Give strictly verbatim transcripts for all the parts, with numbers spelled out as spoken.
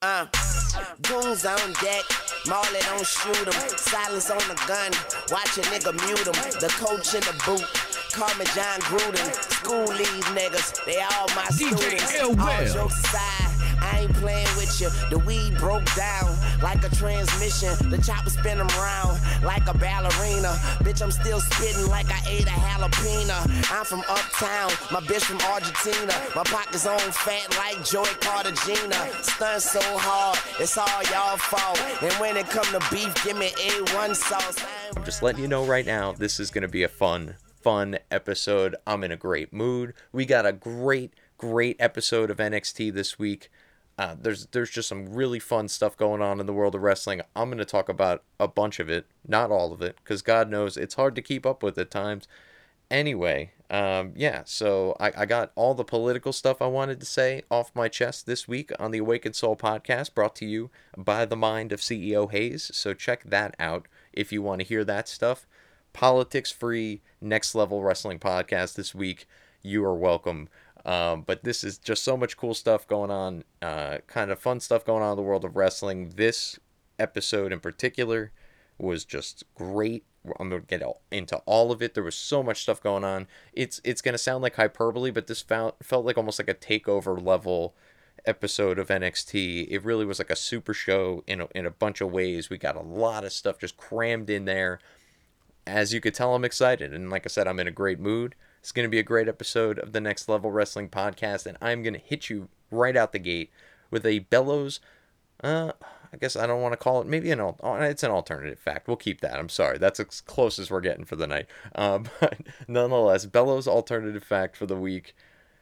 Uh, goons on deck, Marley don't shoot him. Silence on the gun, watch a nigga mute him. The coach in the boot, call me John Gruden. School these niggas, they all my D J students. L. All Well. jokes aside, I ain't playing with you. The weed broke down like a transmission. The chopper spin them round like a ballerina. Bitch, I'm still spitting like I ate a jalapeno. I'm from uptown, my bitch from Argentina. My pockets on fat like Joey Cartagena. Stunt so hard, it's all y'all fault. And when it come to beef, give me A one sauce. I'm just letting you know right now, this is going to be a fun, fun episode. I'm in a great mood. We got a great, great episode of N X T this week. Uh, there's there's just some really fun stuff going on in the world of wrestling. I'm going to talk about a bunch of it, not all of it, because God knows it's hard to keep up with at times. Anyway, um, yeah, so I, I got all the political stuff I wanted to say off my chest this week on the Awakened Soul podcast, brought to you by the mind of C E O Hayes. So check that out if you want to hear that stuff. Politics-free, next-level wrestling podcast this week. You are welcome. Um, but this is just so much cool stuff going on, uh, kind of fun stuff going on in the world of wrestling. This episode in particular was just great. I'm going to get into all of it. There was so much stuff going on. It's it's going to sound like hyperbole, but this found, felt like almost like a takeover level episode of N X T. It really was like a super show in a, in a bunch of ways. We got a lot of stuff just crammed in there. As you could tell, I'm excited. And like I said, I'm in a great mood. It's going to be a great episode of the Next Level Wrestling Podcast, and I'm going to hit you right out the gate with a Bellows, uh, I guess I don't want to call it, maybe an, it's an alternative fact. We'll keep that. I'm sorry. That's as close as we're getting for the night. Uh, but nonetheless, Bellows alternative fact for the week.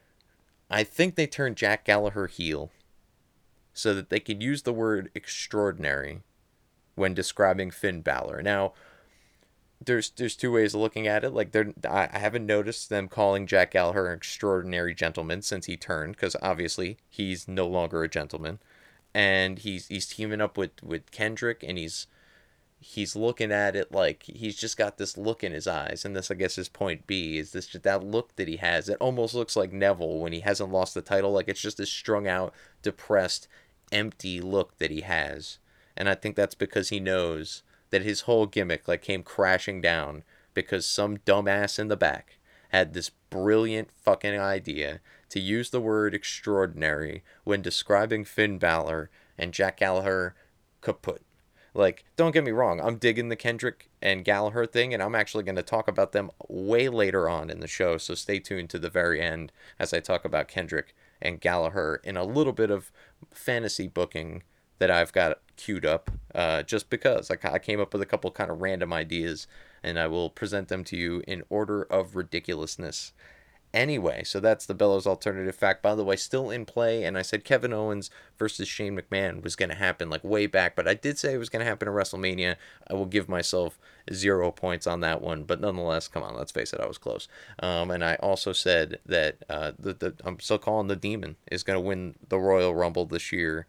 I think they turned Jack Gallagher heel so that they could use the word extraordinary when describing Finn Balor. Now, There's there's two ways of looking at it. Like they're I haven't noticed them calling Jack Gallagher an extraordinary gentleman since he turned, because obviously he's no longer a gentleman, and he's he's teaming up with, with Kendrick, and he's he's looking at it like he's just got this look in his eyes, and this I guess is point B, is this just that look that he has. It almost looks like Neville when he hasn't lost the title. Like it's just this strung out, depressed, empty look that he has, and I think that's because he knows that his whole gimmick like came crashing down because some dumbass in the back had this brilliant fucking idea to use the word extraordinary when describing Finn Balor and Jack Gallagher kaput. Like, don't get me wrong, I'm digging the Kendrick and Gallagher thing, and I'm actually going to talk about them way later on in the show, so stay tuned to the very end as I talk about Kendrick and Gallagher in a little bit of fantasy booking that I've got queued up, uh, just because like I came up with a couple kind of random ideas, and I will present them to you in order of ridiculousness. Anyway, so that's the Bellows alternative fact. By the way, still in play, and I said Kevin Owens versus Shane McMahon was going to happen like way back, but I did say it was going to happen at WrestleMania. I will give myself zero points on that one, but nonetheless, come on, let's face it, I was close. Um, and I also said that uh, the, the I'm still calling the Demon is going to win the Royal Rumble this year.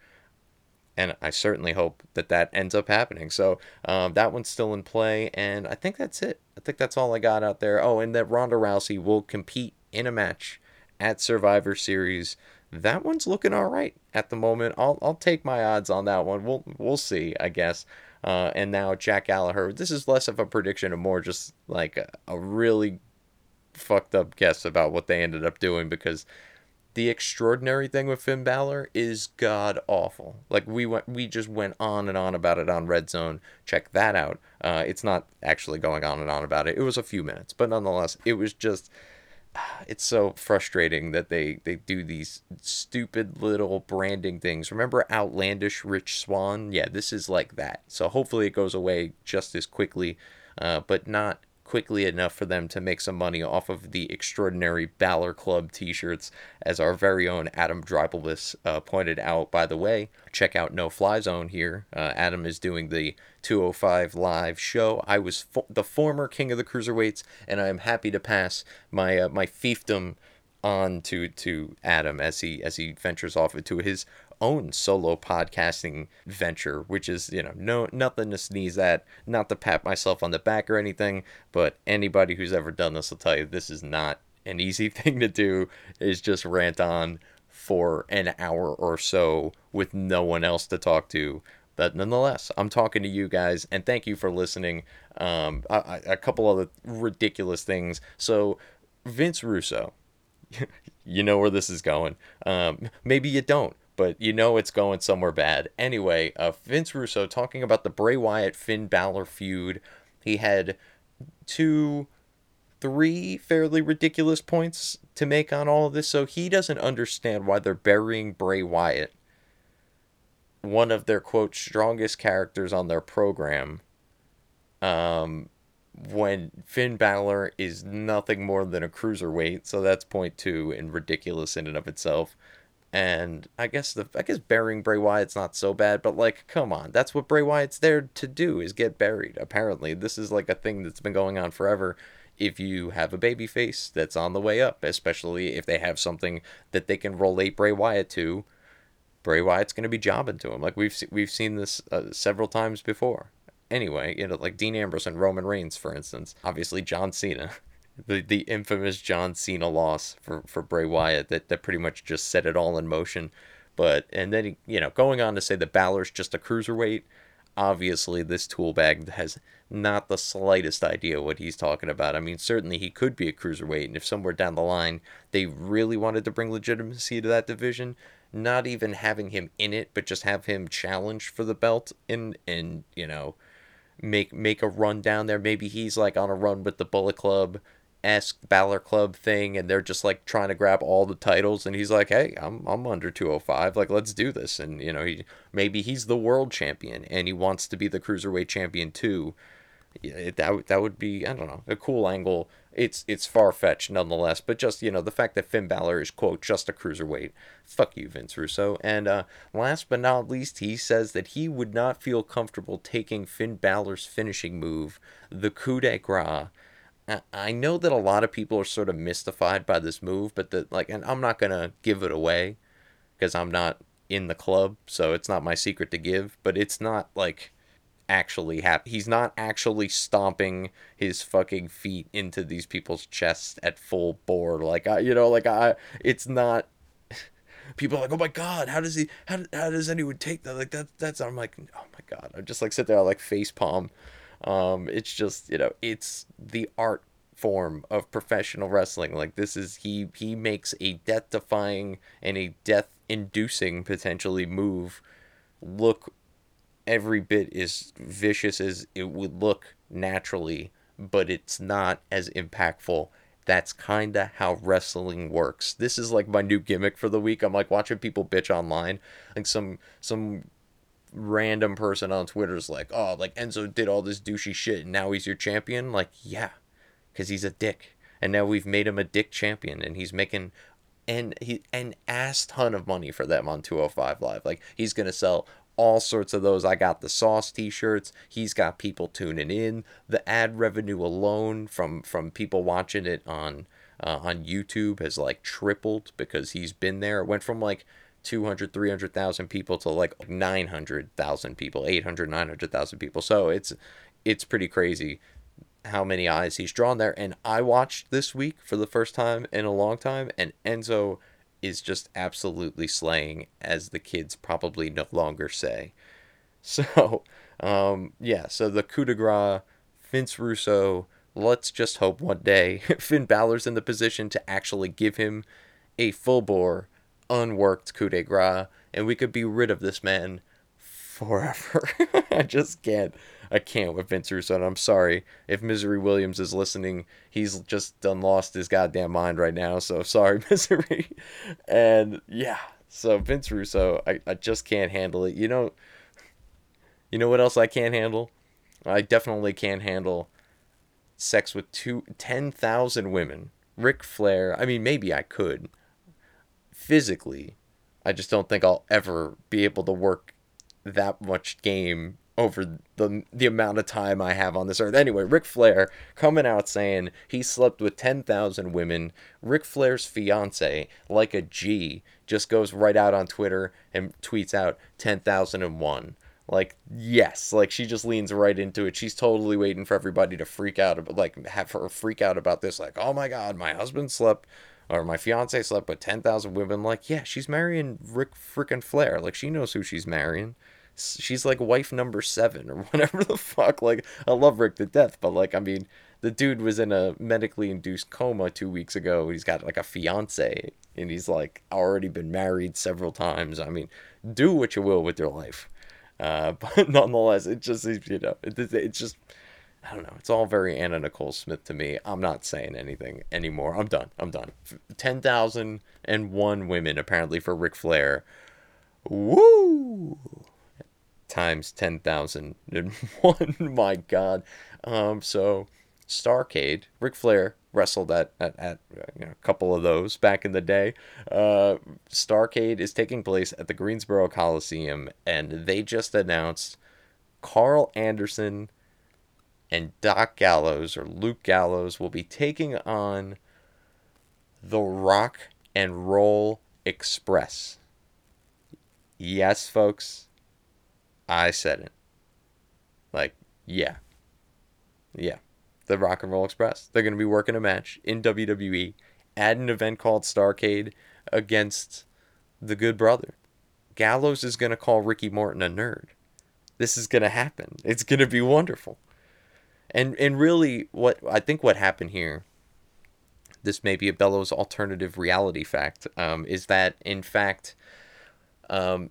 And I certainly hope that that ends up happening. So um, that one's still in play. And I think that's it. I think that's all I got out there. Oh, and that Ronda Rousey will compete in a match at Survivor Series. That one's looking all right at the moment. I'll I'll take my odds on that one. We'll we'll see, I guess. Uh, and now Jack Gallagher. This is less of a prediction and more just like a, a really fucked up guess about what they ended up doing, because the extraordinary thing with Finn Balor is god awful. Like we went, we just went on and on about it on Red Zone. Check that out. Uh, it's not actually going on and on about it. It was a few minutes, but nonetheless, it was just. It's so frustrating that they they do these stupid little branding things. Remember Outlandish Rich Swann? Yeah, this is like that. So hopefully it goes away just as quickly, uh, but not quickly enough for them to make some money off of the extraordinary Balor Club t-shirts, as our very own Adam Dreibelvis uh, pointed out. By the way, check out No Fly Zone here. Uh, Adam is doing the two oh five live show. I was fo- the former king of the cruiserweights, and I am happy to pass my uh, my fiefdom on to to Adam as he as he ventures off into his own solo podcasting venture, which is, you know, no nothing to sneeze at, not to pat myself on the back or anything, but anybody who's ever done this will tell you this is not an easy thing to do, is just rant on for an hour or so with no one else to talk to. But nonetheless, I'm talking to you guys, and thank you for listening. Um, a, a couple other ridiculous things. So, Vince Russo, you know where this is going. Um, maybe you don't, but you know it's going somewhere bad. Anyway, uh, Vince Russo talking about the Bray Wyatt Finn Balor feud. He had two, three fairly ridiculous points to make on all of this. So he doesn't understand why they're burying Bray Wyatt, one of their quote strongest characters on their program, um, when Finn Balor is nothing more than a cruiserweight. So that's point two and ridiculous in and of itself. And I guess the I guess burying Bray Wyatt's not so bad, but like, come on, that's what Bray Wyatt's there to do, is get buried. Apparently, this is like a thing that's been going on forever. If you have a babyface that's on the way up, especially if they have something that they can relate Bray Wyatt to, Bray Wyatt's going to be jobbing to him. Like we've we've seen this uh, several times before. Anyway, you know, like Dean Ambrose and Roman Reigns, for instance. Obviously, John Cena. The the infamous John Cena loss for, for Bray Wyatt that, that pretty much just set it all in motion. But, and then, you know, going on to say that Balor's just a cruiserweight, obviously this tool bag has not the slightest idea what he's talking about. I mean, certainly he could be a cruiserweight, and if somewhere down the line they really wanted to bring legitimacy to that division, not even having him in it, but just have him challenge for the belt and, and you know, make make a run down there. Maybe he's like on a run with the Bullet Club esque Balor Club thing, and they're just like trying to grab all the titles, and he's like, hey, I'm I'm under two oh five, like, let's do this. And you know, he maybe he's the world champion and he wants to be the cruiserweight champion too. Yeah, that that would be, I don't know, a cool angle. It's it's far-fetched nonetheless, but just, you know, the fact that Finn Balor is, quote, just a cruiserweight. Fuck you, Vince Russo. And uh, last but not least, he says that he would not feel comfortable taking Finn Balor's finishing move, the coup de grace. I know that a lot of people are sort of mystified by this move, but that, like, and I'm not gonna give it away because I'm not in the club, so it's not my secret to give. But it's not like actually happy. He's not actually stomping his fucking feet into these people's chests at full bore. Like, I, you know, like I, it's not. People are like, oh my god, how does he? How how does anyone take that? Like that. That's. I'm like, oh my god. I just like sit there, I like face palm. Um, it's just, you know, it's the art form of professional wrestling. Like, this is, he he makes a death-defying and a death-inducing potentially move look every bit as vicious as it would look naturally, but it's not as impactful. That's kind of how wrestling works. This is like my new gimmick for the week. I'm like watching people bitch online, like some some random person on Twitter's like, oh, like Enzo did all this douchey shit and now he's your champion. Like, yeah, because he's a dick, and now we've made him a dick champion, and he's making an he an ass ton of money for them on two oh five Live. Like, he's gonna sell all sorts of those I Got the Sauce t-shirts. He's got people tuning in. The ad revenue alone from from people watching it on uh, on YouTube has like tripled because he's been there. It went from like two hundred, three hundred thousand people to like nine hundred thousand people, eight hundred, nine hundred thousand people. So it's it's pretty crazy how many eyes he's drawn there. And I watched this week for the first time in a long time, and Enzo is just absolutely slaying, as the kids probably no longer say. So, um, yeah, so the coup de grace, Vince Russo, let's just hope one day Finn Balor's in the position to actually give him a full-bore, unworked coup de grace, and we could be rid of this man forever. I just can't. I can't with Vince Russo, and I'm sorry if Misery Williams is listening. He's just done lost his goddamn mind right now, so sorry, Misery. And yeah, so Vince Russo, I, I just can't handle it. You know, you know what else I can't handle? I definitely can't handle sex with two, ten thousand women. Ric Flair, I mean, maybe I could. Physically, I just don't think I'll ever be able to work that much game over the the amount of time I have on this earth. Anyway, Ric Flair coming out saying he slept with ten thousand women. Ric Flair's fiance, like a G, just goes right out on Twitter and tweets out ten thousand one. Like, yes, like she just leans right into it. She's totally waiting for everybody to freak out, like have her freak out about this. Like, oh my god, my husband slept or my fiance slept with ten thousand women. Like, yeah, she's marrying Ric freaking Flair. Like, she knows who she's marrying. She's like wife number seven or whatever the fuck. Like, I love Rick to death, but like, I mean, the dude was in a medically induced coma two weeks ago. He's got like a fiance, and he's like already been married several times. I mean, do what you will with your life. Uh, but nonetheless, it just, you know, it, it's just, I don't know. It's all very Anna Nicole Smith to me. I'm not saying anything anymore. I'm done. I'm done. ten thousand one women apparently for Ric Flair. Woo! Times ten thousand one. My God. Um, so, Starrcade, Ric Flair wrestled at, at, at you know, a couple of those back in the day. Uh, Starrcade is taking place at the Greensboro Coliseum, and they just announced Carl Anderson and Doc Gallows, or Luke Gallows, will be taking on the Rock and Roll Express. Yes, folks. I said it. Like, yeah. Yeah. The Rock and Roll Express. They're going to be working a match in W W E at an event called Starrcade against the Good Brother. Gallows is going to call Ricky Morton a nerd. This is going to happen. It's going to be wonderful. And and really, what I think what happened here, this may be a Bellows alternative reality fact, um, is that, in fact, um,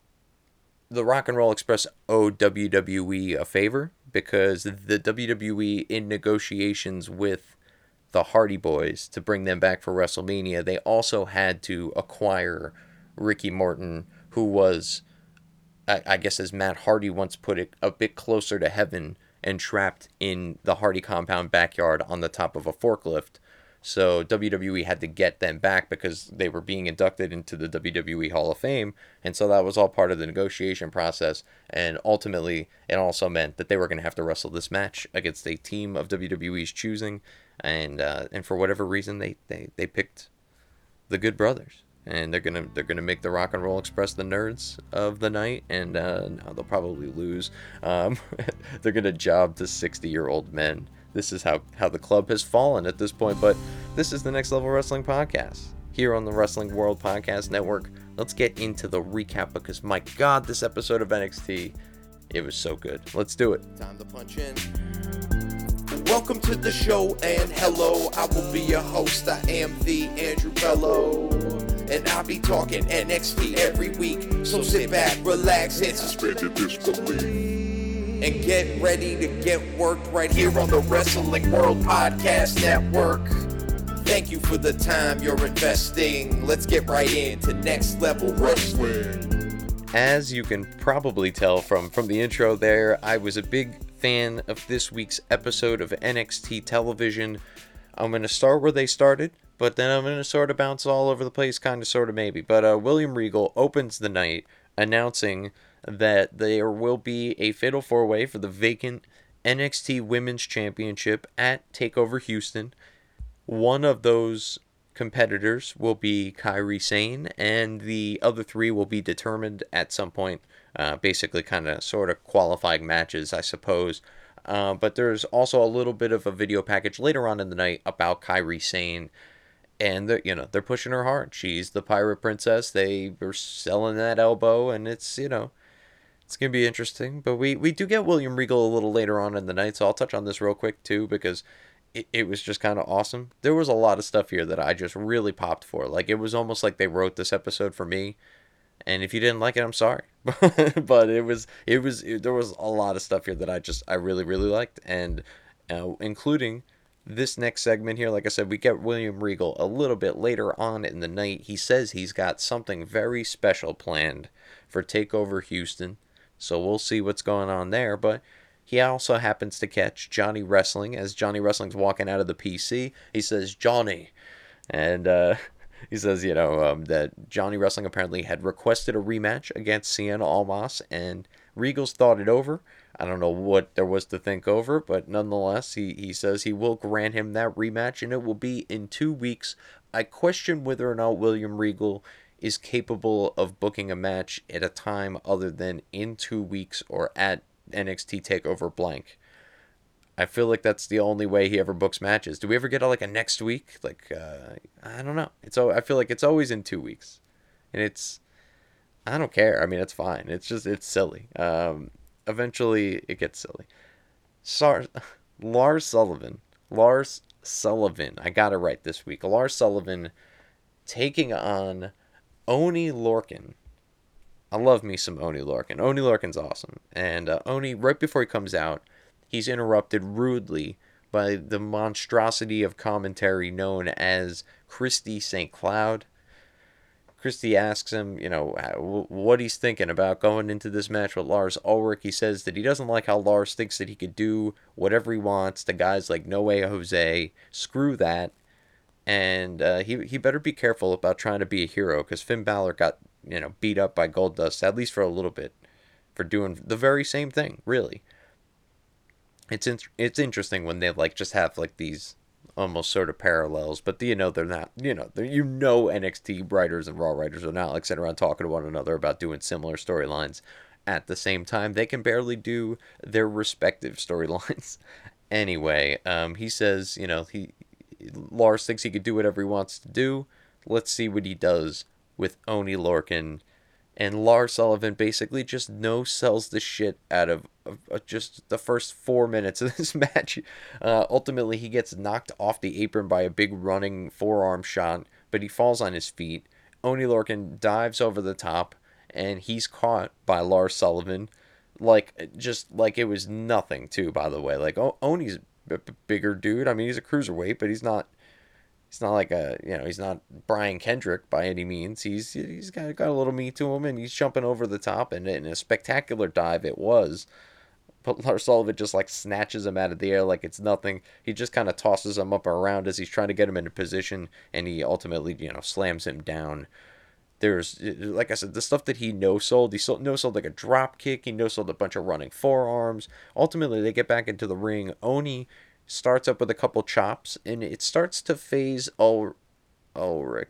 the Rock and Roll Express owed W W E a favor, because the W W E, in negotiations with the Hardy Boys to bring them back for WrestleMania, they also had to acquire Ricky Morton, who was, I, I guess as Matt Hardy once put it, a bit closer to heaven and trapped in the Hardy compound backyard on the top of a forklift. So W W E had to get them back because they were being inducted into the W W E Hall of Fame. And so that was all part of the negotiation process. And ultimately, it also meant that they were going to have to wrestle this match against a team of W W E's choosing. And uh, and for whatever reason, they, they, they picked the Good Brothers. And they're gonna they're gonna make the Rock and Roll Express the nerds of the night, and uh, no, they'll probably lose. Um, they're gonna job to sixty-year-old men. This is how, how the club has fallen at this point. But this is the Next Level Wrestling Podcast here on the Wrestling World Podcast Network. Let's get into the recap, because my God, this episode of N X T, it was so good. Let's do it. Time to punch in. Welcome to the show, and hello, I will be your host. I am the Andrew Bello, and I'll be talking N X T every week. So sit back, relax, and suspend your disbelief, and get ready to get worked right here on the Wrestling World Podcast Network. Thank you for the time you're investing. Let's get right into Next Level Wrestling. As you can probably tell from, from the intro there, I was a big fan of this week's episode of N X T television. I'm going to start where they started, but then I'm going to sort of bounce all over the place, kind of, sort of, maybe. But uh, William Regal opens the night announcing that there will be a Fatal four way for the vacant N X T Women's Championship at TakeOver Houston. One of those competitors will be Kairi Sane, and the other three will be determined at some point. Uh, basically, kind of, sort of qualifying matches, I suppose. Uh, but there's also a little bit of a video package later on in the night about Kairi Sane. And, they're, you know, they're pushing her hard. She's the Pirate Princess. They were selling that elbow, and it's, you know, it's going to be interesting. But we, we do get William Regal a little later on in the night, so I'll touch on this real quick, too, because it, it was just kind of awesome. There was a lot of stuff here that I just really popped for. Like, it was almost like they wrote this episode for me. And if you didn't like it, I'm sorry. But it was, it was, it, there was a lot of stuff here that I just, I really, really liked. And uh, including this next segment here, like I said, we get William Regal a little bit later on in the night. He says he's got something very special planned for TakeOver Houston. So we'll see what's going on there. But he also happens to catch Johnny Wrestling as Johnny Wrestling's walking out of the P C. He says, Johnny. And, uh... he says, you know, um, that Johnny Wrestling apparently had requested a rematch against Sienna Almas, and Regal's thought it over. I don't know what there was to think over, but nonetheless, he, he says he will grant him that rematch, and it will be in two weeks. I question whether or not William Regal is capable of booking a match at a time other than in two weeks or at N X T TakeOver blank. I feel like that's the only way he ever books matches. Do we ever get a, like a next week? Like uh, I don't know. It's I feel like it's always in two weeks, and it's I don't care. I mean, it's fine. It's just it's silly. Um, eventually, it gets silly. Sar- Lars Sullivan. Lars Sullivan. I got it right this week. Lars Sullivan taking on Oni Lorcan. I love me some Oni Lorcan. Oni Lorcan's awesome. And uh, Oni, right before he comes out, he's interrupted rudely by the monstrosity of commentary known as Christy Saint Cloud. Christy asks him, you know, what he's thinking about going into this match with Lars Ulrich. He says that he doesn't like how Lars thinks that he could do whatever he wants to guys like No Way Jose. Screw that. And uh, he he better be careful about trying to be a hero, because Finn Balor got, you know, beat up by Goldust, at least for a little bit, for doing the very same thing, really. It's in, it's interesting when they like just have like these almost sort of parallels, but you know they're not. You know, you know N X T writers and Raw writers are not like sitting around talking to one another about doing similar storylines. At the same time, they can barely do their respective storylines. Anyway, um, he says, you know, he Lars thinks he could do whatever he wants to do. Let's see what he does with Oni Lorcan. And Lars Sullivan basically just no sells the shit out of, of, of just the first four minutes of this match. Uh, ultimately, he gets knocked off the apron by a big running forearm shot, but he falls on his feet. Oni Lorcan dives over the top, and he's caught by Lars Sullivan. Like, just like it was nothing, too, by the way. Like, o- Oni's a b- bigger dude. I mean, he's a cruiserweight, but he's not... He's not like a, you know, he's not Brian Kendrick by any means. He's he's got, got a little meat to him, and he's jumping over the top, and in a spectacular dive it was. But Lars Sullivan just like snatches him out of the air like it's nothing. He just kind of tosses him up and around as he's trying to get him into position, and he ultimately, you know, slams him down. There's, like I said, the stuff that he no-sold. He no-sold like a drop kick. He no-sold a bunch of running forearms. Ultimately, they get back into the ring. Oni starts up with a couple chops, and it starts to phase Ul- Ulrich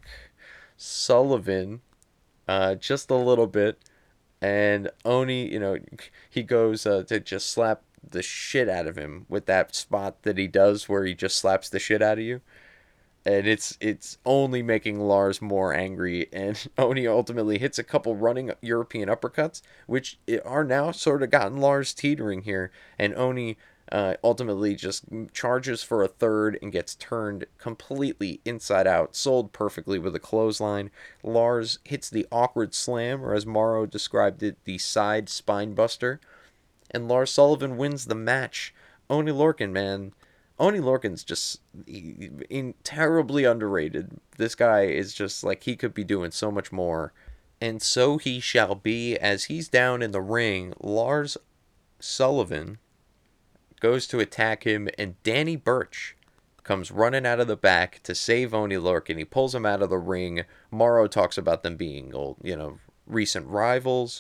Sullivan uh, just a little bit. And Oni, you know, he goes uh, to just slap the shit out of him with that spot that he does where he just slaps the shit out of you. And it's it's only making Lars more angry, and Oni ultimately hits a couple running European uppercuts, which are now sort of gotten Lars teetering here, and Oni uh, ultimately just charges for a third and gets turned completely inside out, sold perfectly with a clothesline. Lars hits the awkward slam, or as Morrow described it, the side spine buster, and Lars Sullivan wins the match. Oni Lorcan, man. Oni Lorcan's just he, in, terribly underrated. This guy is just like, he could be doing so much more. And so he shall be. As he's down in the ring, Lars Sullivan goes to attack him, and Danny Burch comes running out of the back to save Oni Lorcan. He pulls him out of the ring. Morrow talks about them being old, you know, recent rivals.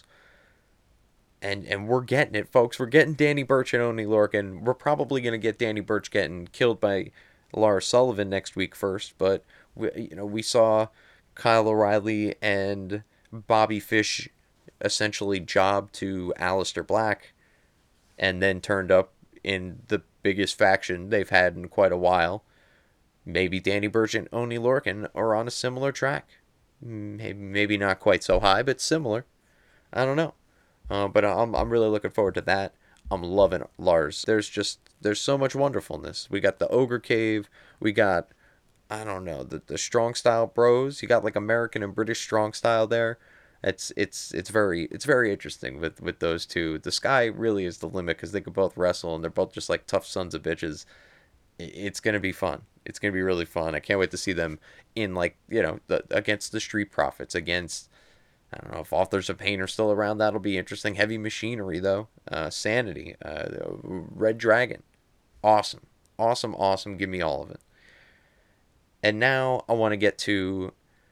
And and we're getting it, folks. We're getting Danny Burch and Oni Lorcan. We're probably going to get Danny Burch getting killed by Lars Sullivan next week first. But, we, you know, we saw Kyle O'Reilly and Bobby Fish essentially job to Aleister Black, and then turned up in the biggest faction they've had in quite a while. Maybe Danny Burch and Oni Lorcan are on a similar track. Maybe, maybe not quite so high, but similar. I don't know. Uh, but I'm I'm really looking forward to that. I'm loving Lars. There's just there's so much wonderfulness. We got the Ogre Cave. We got, I don't know, the the strong style bros. You got like American and British strong style there. It's it's it's very it's very interesting with with those two. The sky really is the limit because they could both wrestle, and they're both just like tough sons of bitches. It's gonna be fun. It's gonna be really fun. I can't wait to see them in, like, you know, the, against the Street Profits, against, I don't know if Authors of Pain are still around. That'll be interesting. Heavy Machinery, though. Uh, Sanity. Uh, Red Dragon. Awesome. Awesome, awesome. Give me all of it. And now I want to get to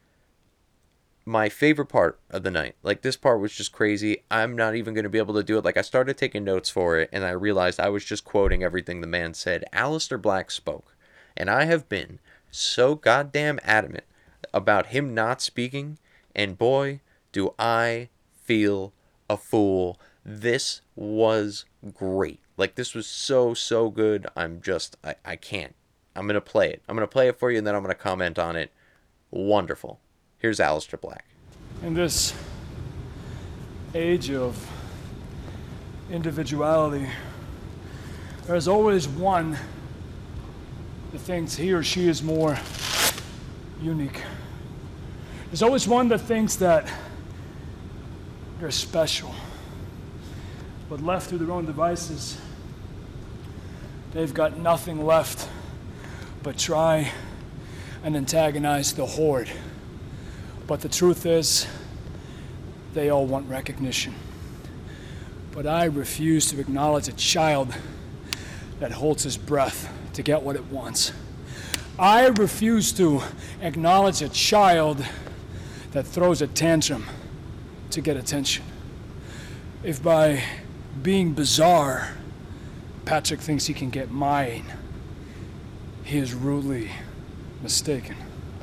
my favorite part of the night. Like, this part was just crazy. I'm not even going to be able to do it. Like, I started taking notes for it, and I realized I was just quoting everything the man said. Aleister Black spoke. And I have been so goddamn adamant about him not speaking. And boy, do I feel a fool. This was great. Like, this was so, so good. I'm just, I, I can't. I'm going to play it. I'm going to play it for you, and then I'm going to comment on it. Wonderful. Here's Aleister Black. In this age of individuality, there's always one that thinks he or she is more unique. There's always one that thinks that they're special. But left to their own devices, they've got nothing left but try and antagonize the horde. But the truth is, they all want recognition. But I refuse to acknowledge a child that holds his breath to get what it wants. I refuse to acknowledge a child that throws a tantrum to get attention. If by being bizarre, Patrick thinks he can get mine, he is rudely mistaken.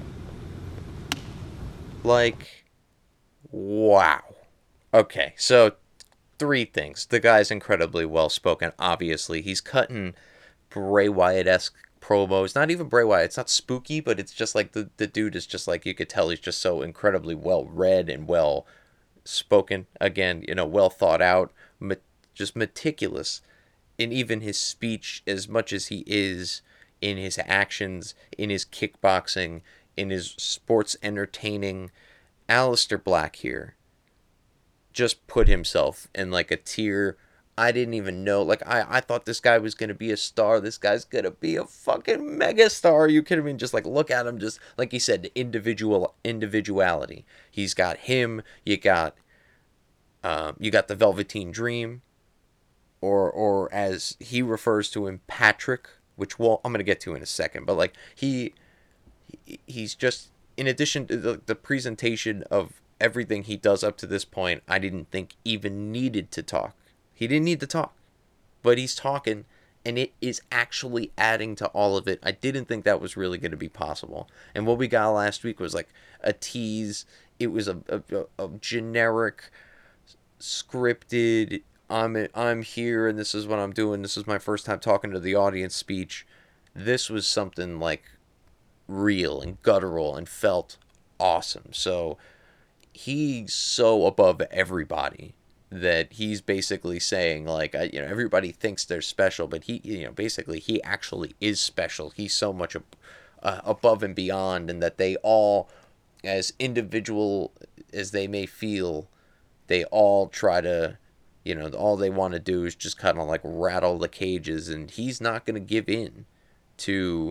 Like, wow. Okay, so three things. The guy's incredibly well-spoken, obviously. He's cutting Bray Wyatt-esque promos. Not even Bray Wyatt. It's not spooky, but it's just like the, the dude is just like, you could tell he's just so incredibly well-read and well-spoken. Again, you know, well thought out, ma- just meticulous in even his speech as much as he is in his actions, in his kickboxing, in his sports entertaining. Aleister Black here just put himself in like a tier I didn't even know. Like, I, I thought this guy was going to be a star. This guy's going to be a fucking mega star. Are you kidding me? Just like, look at him. Just like he said, individual individuality. He's got him. You got, um, you got the Velveteen Dream, or, or as he refers to him, Patrick, which well, I'm going to get to in a second. But like he, he he's just, in addition to the, the presentation of everything he does up to this point, I didn't think even needed to talk. He didn't need to talk, but he's talking, and it is actually adding to all of it. I didn't think that was really going to be possible. And what we got last week was like a tease. It was a, a, a generic, scripted, I'm, I'm here, and this is what I'm doing. This is my first time talking to the audience speech. This was something like real and guttural and felt awesome. So he's so above everybody that he's basically saying, like, I, you know, everybody thinks they're special, but he, you know, basically he actually is special. He's so much uh, above and beyond, and that they all, as individual as they may feel, they all try to, you know, all they want to do is just kind of like rattle the cages, and he's not going to give in to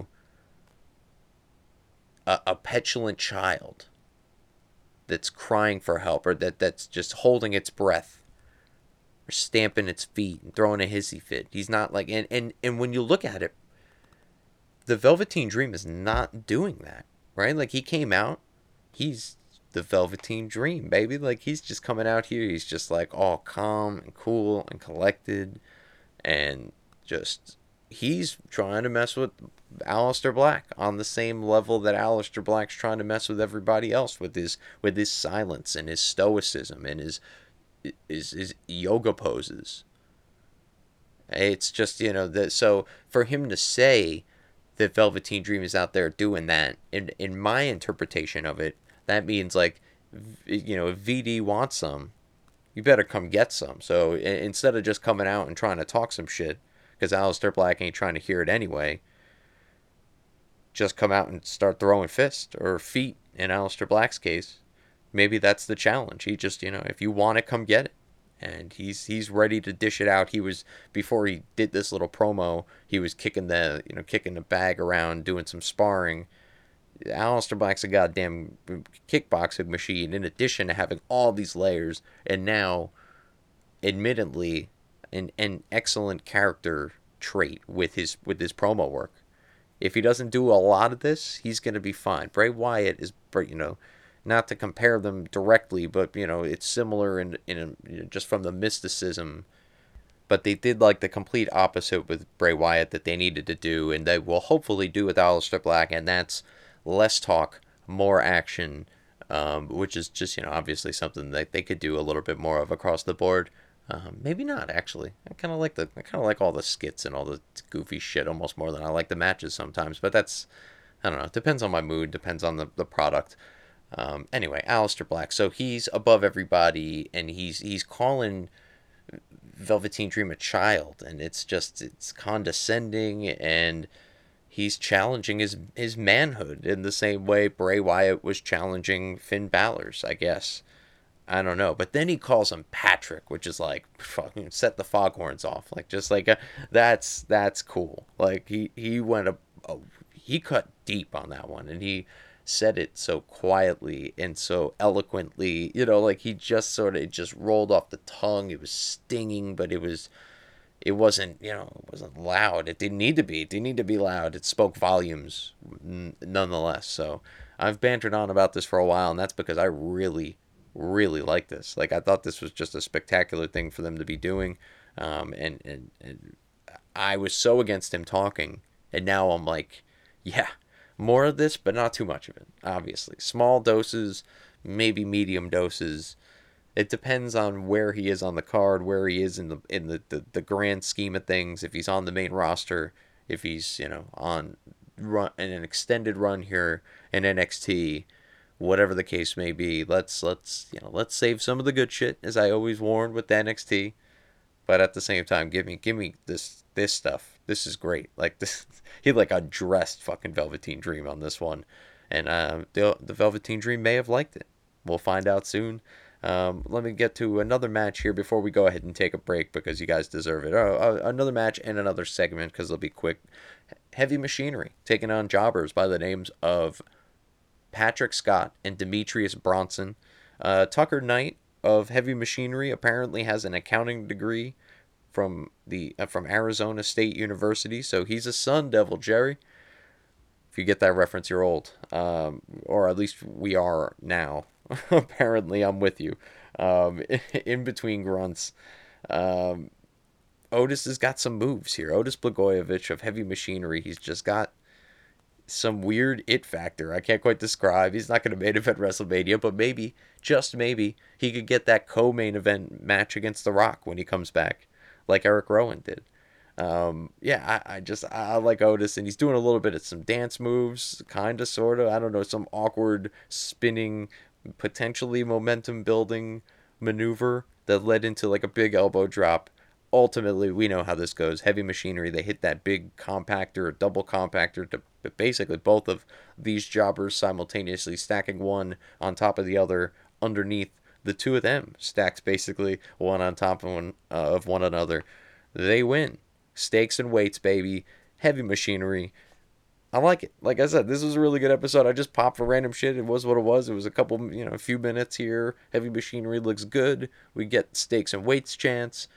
a, a petulant child that's crying for help, or that, that's just holding its breath, or stamping its feet and throwing a hissy fit. He's not like, and, and, and when you look at it, the Velveteen Dream is not doing that, right? Like, he came out, he's the Velveteen Dream, baby. Like, he's just coming out here, he's just like all calm and cool and collected, and just, he's trying to mess with Aleister Black on the same level that Aleister Black's trying to mess with everybody else with his with his silence and his stoicism and his his, his yoga poses. It's just, you know, that, so for him to say that Velveteen Dream is out there doing that, in in my interpretation of it, that means like, you know, if V D wants some, you better come get some. So instead of just coming out and trying to talk some shit, because Aleister Black ain't trying to hear it anyway, just come out and start throwing fists, or feet in Aleister Black's case. Maybe that's the challenge. He just, you know, if you want it, come get it. And he's he's ready to dish it out. He was, before he did this little promo, he was kicking the, you know, kicking the bag around, doing some sparring. Aleister Black's a goddamn kickboxing machine, in addition to having all these layers, and now, admittedly, an an excellent character trait with his with his promo work. If he doesn't do a lot of this, he's going to be fine. Bray Wyatt is, you know, not to compare them directly, but, you know, it's similar in, in you know, just from the mysticism. But they did like the complete opposite with Bray Wyatt that they needed to do, and they will hopefully do with Aleister Black, and that's less talk, more action, um, which is just, you know, obviously something that they could do a little bit more of across the board. Um, maybe not, actually. I kind of like the I kind of like all the skits and all the goofy shit almost more than I like the matches sometimes. But that's, I don't know. It depends on my mood. Depends on the, the product. Um, anyway, Aleister Black. So he's above everybody, and he's he's calling Velveteen Dream a child, and it's just it's condescending, and he's challenging his his manhood in the same way Bray Wyatt was challenging Finn Balor's, I guess. I don't know. But then he calls him Patrick, which is like, fucking set the foghorns off. Like, just like, a, that's that's cool. Like, he, he went, a, a, he cut deep on that one. And he said it so quietly and so eloquently. You know, like, he just sort of, it just rolled off the tongue. It was stinging, but it was, it wasn't, you know, it wasn't loud. It didn't need to be. It didn't need to be loud. It spoke volumes n- nonetheless. So, I've bantered on about this for a while, and that's because I really... really like this. Like, I thought this was just a spectacular thing for them to be doing, um, and, and, and I was so against him talking, and now I'm like, yeah, more of this, but not too much of it, obviously. Small doses, maybe medium doses. It depends on where he is on the card, where he is in the in the, the, the grand scheme of things, if he's on the main roster, if he's, you know, on run in an extended run here in N X T, whatever the case may be. Let's let's you know let's save some of the good shit, as I always warned with N X T. But at the same time, give me give me this this stuff. This is great. Like, this, he like addressed fucking Velveteen Dream on this one, and uh, the the Velveteen Dream may have liked it. We'll find out soon. Um, let me get to another match here before we go ahead and take a break, because you guys deserve it. Oh, uh, another match and another segment, because it'll be quick. Heavy Machinery taking on jobbers by the names of Patrick Scott and Demetrius Bronson. Uh, Tucker Knight of Heavy Machinery apparently has an accounting degree from the uh, from Arizona State University, so he's a Sun Devil, Jerry. If you get that reference, you're old, um, or at least we are now. Apparently, I'm with you. Um, in between grunts, um, Otis has got some moves here. Otis Blagojevich of Heavy Machinery. He's just got some weird it factor I can't quite describe. He's not going to main event WrestleMania, but maybe, just maybe, he could get that co-main event match against The Rock when he comes back, like Eric Rowan did. Um, yeah, I, I just, I like Otis, and he's doing a little bit of some dance moves, kind of, sort of, I don't know, some awkward spinning, potentially momentum building maneuver that led into like a big elbow drop. Ultimately, we know how this goes. Heavy Machinery, they hit that big compactor or double compactor to basically both of these jobbers simultaneously stacking one on top of the other underneath the two of them. Stacks basically one on top of one, uh, of one another. They win. Stakes and weights, baby. Heavy Machinery. I like it. Like I said, this was a really good episode. I just popped for random shit. It was what it was. It was a couple, you know, a few minutes here. Heavy Machinery looks good. We get stakes and weights chance.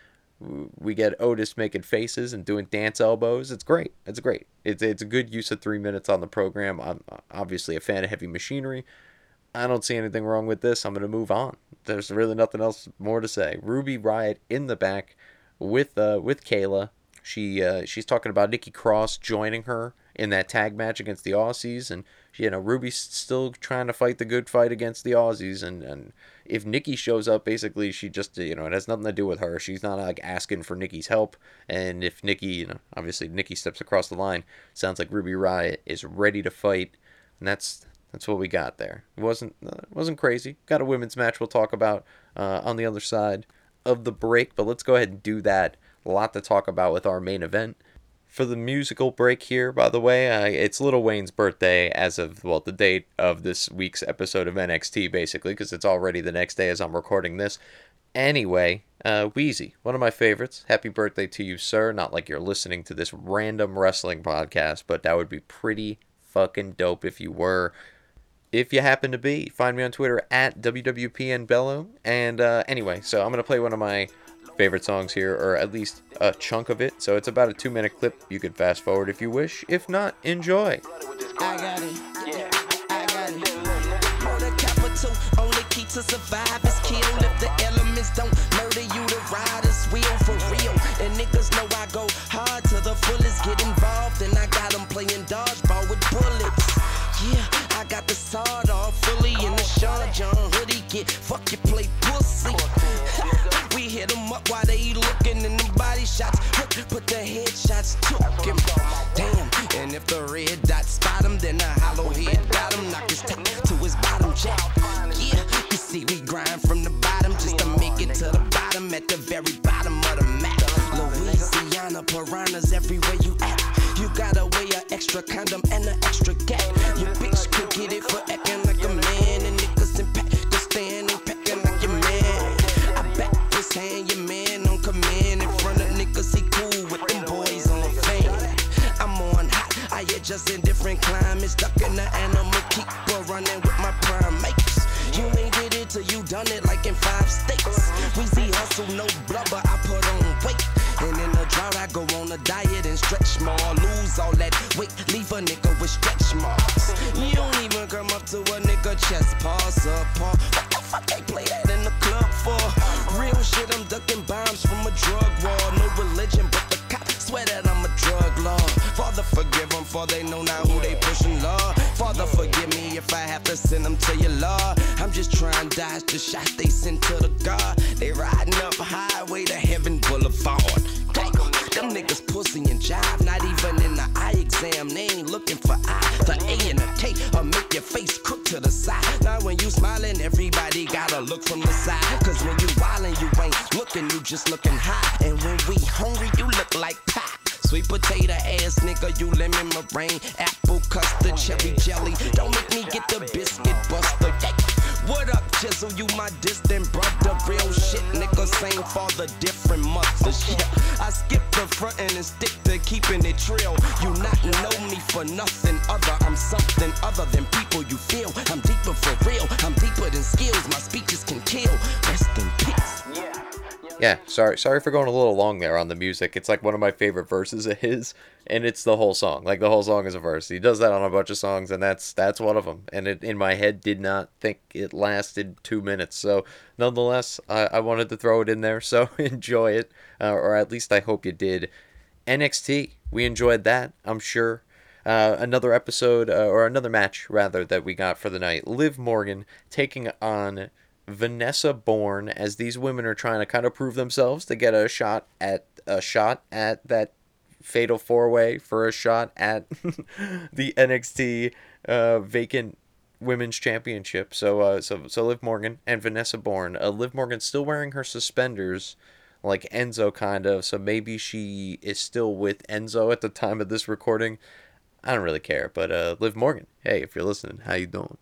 We get Otis making faces and doing dance elbows. It's great. It's great. It's it's a good use of three minutes on the program. I'm obviously a fan of Heavy Machinery. I don't see anything wrong with this. I'm going to move on. There's really nothing else more to say. Ruby Riott in the back with uh with Kayla. She uh, she's talking about Nikki Cross joining her in that tag match against the Aussies, and you know Ruby's still trying to fight the good fight against the Aussies, and, and if Nikki shows up, basically she just, you know, it has nothing to do with her. She's not like asking for Nikki's help, and if Nikki, you know, obviously Nikki steps across the line, sounds like Ruby Riott is ready to fight, and that's that's what we got there. It wasn't uh, it wasn't crazy. Got a women's match we'll talk about uh, on the other side of the break, but let's go ahead and do that. A lot to talk about with our main event. For the musical break here, by the way, uh, it's Lil Wayne's birthday as of, well, the date of this week's episode of N X T, basically, because it's already the next day as I'm recording this. Anyway, uh, Wheezy, one of my favorites. Happy birthday to you, sir. Not like you're listening to this random wrestling podcast, but that would be pretty fucking dope if you were. If you happen to be, find me on Twitter at W W P N Bello. And uh, anyway, so I'm going to play one of my favorite songs here, or at least a chunk of it. So it's about a two minute clip. You can fast forward if you wish. If not, enjoy. I got it. Yeah, I got it. Murder capital, only key to survive is kill. If the elements don't murder you, the riders will for real. And niggas know I go hard to the fullest. Get involved, and I got them playing dodgeball with bullets. Yeah, I got the sawed off fully in the Sean John hoodie. Get fuck you, play pussy. We hit them up while they looking in the body shots. Put the headshots to him. Damn, and if the red dot spot him, then the hollow head got him. Knock his tape to his bottom jack. Yeah, you see we grind from the bottom just to make it to the bottom, at the very bottom of the map. Louisiana piranhas everywhere you at. You gotta weigh an extra condom and an extra gap. Your bitch could get it for acting like a man, and niggas in Pakistan ain't packing like your man. I back this hand, your man on command. In front of niggas, he cool with them boys on fan. I'm on hot, I adjust in different climates. Ducking the animal, keep running with my prime mates. You ain't did it till you done it like in five states. Weezy hustle, no blubber, I put on weight. And in the drought, I go on a diet and stretch more. Lose all that weight, leave a nigga with stretch marks. You don't even come up to a nigga chest, paws up, paw. What the fuck they play that in the club for? Real shit, I'm ducking bombs from a drug war. No religion, but the cops swear that I'm a drug lord. Father, forgive them, for they know now who they pushing, Lord. Father, forgive me if I have to send them to your Lord. I'm just trying to dodge the shots they send to the God. They riding up highway to heaven boulevard. Them niggas pussy and jive, not even in the eye exam. They ain't looking for I, the A and the K, or make your face crook to the side. Now when you smiling, everybody gotta look from the side. Cause when you wildin', you ain't looking, you just looking high. And when we hungry, you look like pie. Sweet potato ass nigga, you lemon meringue, apple custard, cherry jelly. Don't make me get the biscuit buster. What up, Jizzle? You my distant brother. Real shit, nigga, same father, different mothers. Yeah, I skip the front end and stick to keeping it trill. You not know me for nothing other. I'm something other than people you feel. I'm deeper for real. I'm deeper than skills. My speeches can kill. Rest in peace. Yeah. Yeah, sorry sorry for going a little long there on the music. It's like one of my favorite verses of his, and it's the whole song. Like, the whole song is a verse. He does that on a bunch of songs, and that's that's one of them. And it, in my head, did not think it lasted two minutes. So, nonetheless, I, I wanted to throw it in there, so enjoy it. Uh, or at least I hope you did. N X T, we enjoyed that, I'm sure. Uh, another episode, uh, or another match, rather, that we got for the night. Liv Morgan taking on Vanessa Bourne, as these women are trying to kind of prove themselves to get a shot at a shot at that fatal four-way for a shot at the N X T uh, vacant women's championship. So, uh, so, so Liv Morgan and Vanessa Bourne. Uh, Liv Morgan still wearing her suspenders, like Enzo kind of. So maybe she is still with Enzo at the time of this recording. I don't really care. But uh, Liv Morgan, hey, if you're listening, how you doing?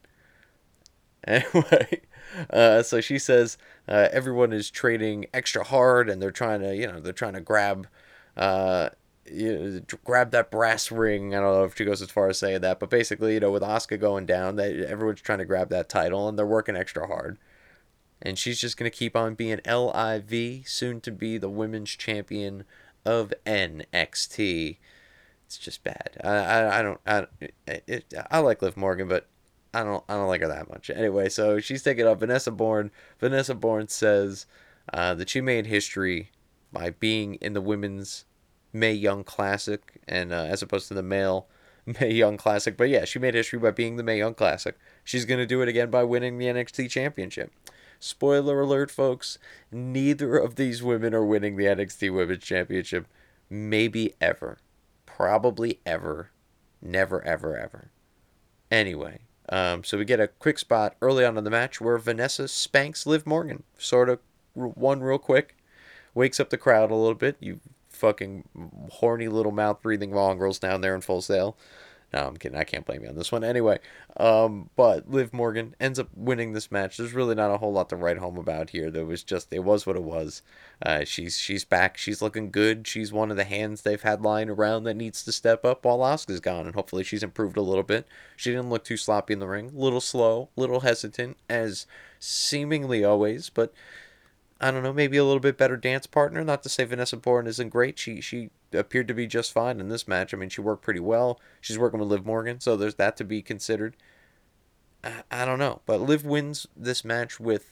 Anyway. Uh, so she says uh, everyone is trading extra hard, and they're trying to, you know, they're trying to grab, uh, you know, grab that brass ring. I don't know if she goes as far as saying that, but basically, you know, with Asuka going down, they, everyone's trying to grab that title, and they're working extra hard. And she's just gonna keep on being L I V, soon to be the women's champion of N X T. It's just bad. I I, I don't I it, I like Liv Morgan, but I don't I don't like her that much. Anyway, so she's taking up Vanessa Bourne. Vanessa Bourne says uh, that she made history by being in the women's Mae Young Classic, and uh, as opposed to the male Mae Young Classic. But yeah, she made history by being the Mae Young Classic. She's going to do it again by winning the N X T Championship. Spoiler alert, folks. Neither of these women are winning the N X T Women's Championship. Maybe ever. Probably ever. Never, ever, ever. Anyway. Um, so we get a quick spot early on in the match where Vanessa spanks Liv Morgan. Sort of one real quick. Wakes up the crowd a little bit. You fucking horny little mouth-breathing mongrels down there in Full Sail. No, I'm kidding. I can't blame you on this one. Anyway, um, but Liv Morgan ends up winning this match. There's really not a whole lot to write home about here. There was just, it was what it was. Uh, she's she's back. She's looking good. She's one of the hands they've had lying around that needs to step up while Asuka's gone, and hopefully she's improved a little bit. She didn't look too sloppy in the ring. A little slow, a little hesitant, as seemingly always, but I don't know, maybe a little bit better dance partner. Not to say Vanessa Bourne isn't great. She she appeared to be just fine in this match. I mean, she worked pretty well. She's working with Liv Morgan, so there's that to be considered. I, I don't know. But Liv wins this match with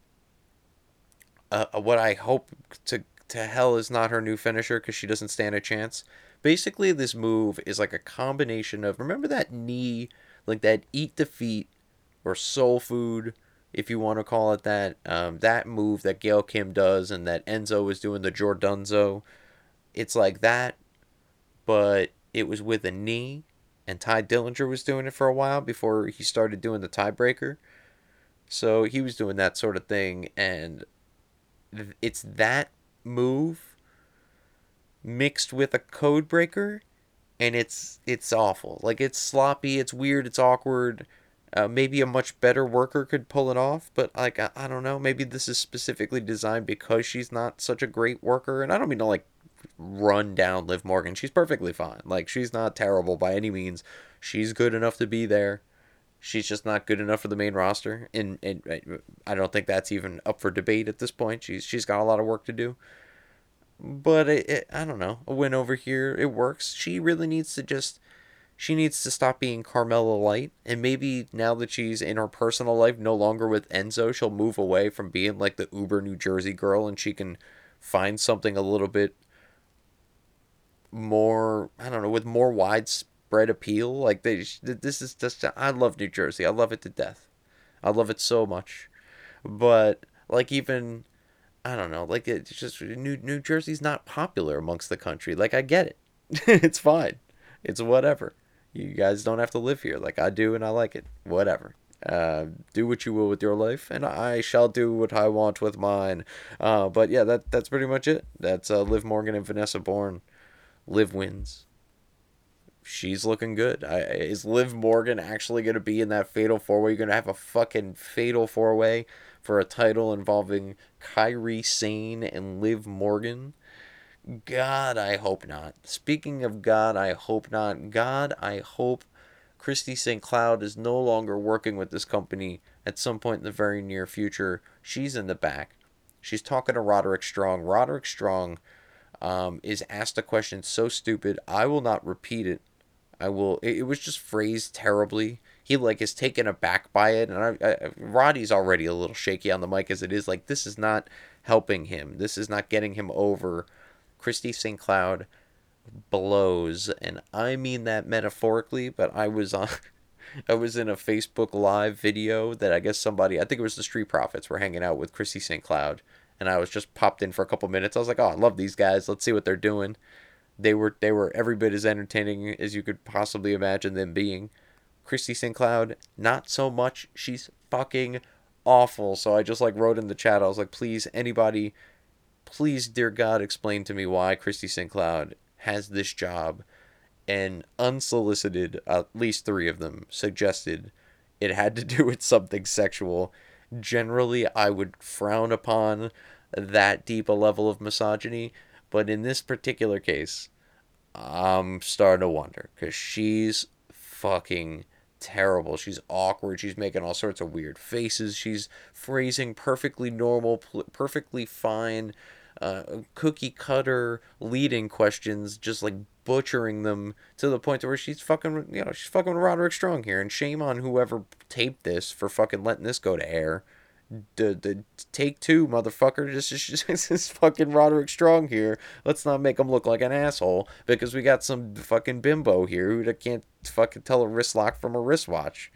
uh, what I hope to, to hell is not her new finisher, because she doesn't stand a chance. Basically, this move is like a combination of, remember that knee, like that Eat Defeat or Soul Food if you want to call it that. Um, that move that Gail Kim does and that Enzo was doing, the Jordunzo, it's like that, but it was with a knee, and Ty Dillinger was doing it for a while before he started doing the tiebreaker. So he was doing that sort of thing, and it's that move mixed with a code breaker, and it's it's awful. Like, it's sloppy, it's weird, it's awkward. Uh, maybe a much better worker could pull it off, but like I, I don't know. Maybe this is specifically designed because she's not such a great worker, and I don't mean to like run down Liv Morgan. She's perfectly fine. Like, she's not terrible by any means. She's good enough to be there. She's just not good enough for the main roster, and, and I don't think that's even up for debate at this point. She's she's got a lot of work to do. But it, it, I don't know. A win over here, it works. She really needs to just, she needs to stop being Carmella Light. And maybe now that she's in her personal life no longer with Enzo, she'll move away from being like the uber New Jersey girl, and she can find something a little bit more, I don't know, with more widespread appeal. Like, they, this is just, I love New Jersey. I love it to death. I love it so much. But, like, even, I don't know, like, it's just, New, New Jersey's not popular amongst the country. Like, I get it. It's fine. It's whatever. You guys don't have to live here. Like, I do, and I like it. Whatever. Uh, do what you will with your life, and I shall do what I want with mine. Uh, but yeah, that that's pretty much it. That's uh, Liv Morgan and Vanessa Bourne. Liv wins. She's looking good. I, is Liv Morgan actually going to be in that fatal four-way? You're going to have a fucking fatal four-way for a title involving Kairi Sane and Liv Morgan? God, I hope not. Speaking of God, I hope not. God, I hope Christy Saint Cloud is no longer working with this company at some point in the very near future. She's in the back. She's talking to Roderick Strong. Roderick Strong um, is asked a question so stupid, I will not repeat it. I will. It, it was just phrased terribly. He like is taken aback by it, and I, I, Roddy's already a little shaky on the mic as it is. Like, this is not helping him. This is not getting him over. Christy Saint Cloud blows, and I mean that metaphorically. But I was on, I was in a Facebook Live video that I guess somebody, I think it was the Street Profits, were hanging out with Christy Saint Cloud, and I was just popped in for a couple minutes. I was like, oh, I love these guys. Let's see what they're doing. They were they were every bit as entertaining as you could possibly imagine them being. Christy Saint Cloud, not so much. She's fucking awful. So I just like wrote in the chat. I was like, please, anybody, please, dear God, explain to me why Christy Saint Cloud has this job. And unsolicited, at least three of them suggested it had to do with something sexual. Generally, I would frown upon that deep a level of misogyny. But in this particular case, I'm starting to wonder, because she's fucking terrible. She's awkward. She's making all sorts of weird faces. She's phrasing perfectly normal, perfectly fine, uh, cookie cutter leading questions, just like butchering them to the point to where she's fucking, you know, she's fucking Roderick Strong here. And shame on whoever taped this for fucking letting this go to air. The, the take two, motherfucker. Just, just, just this fucking Roderick Strong here. Let's not make him look like an asshole, because we got some fucking bimbo here who can't fucking tell a wrist lock from a wristwatch.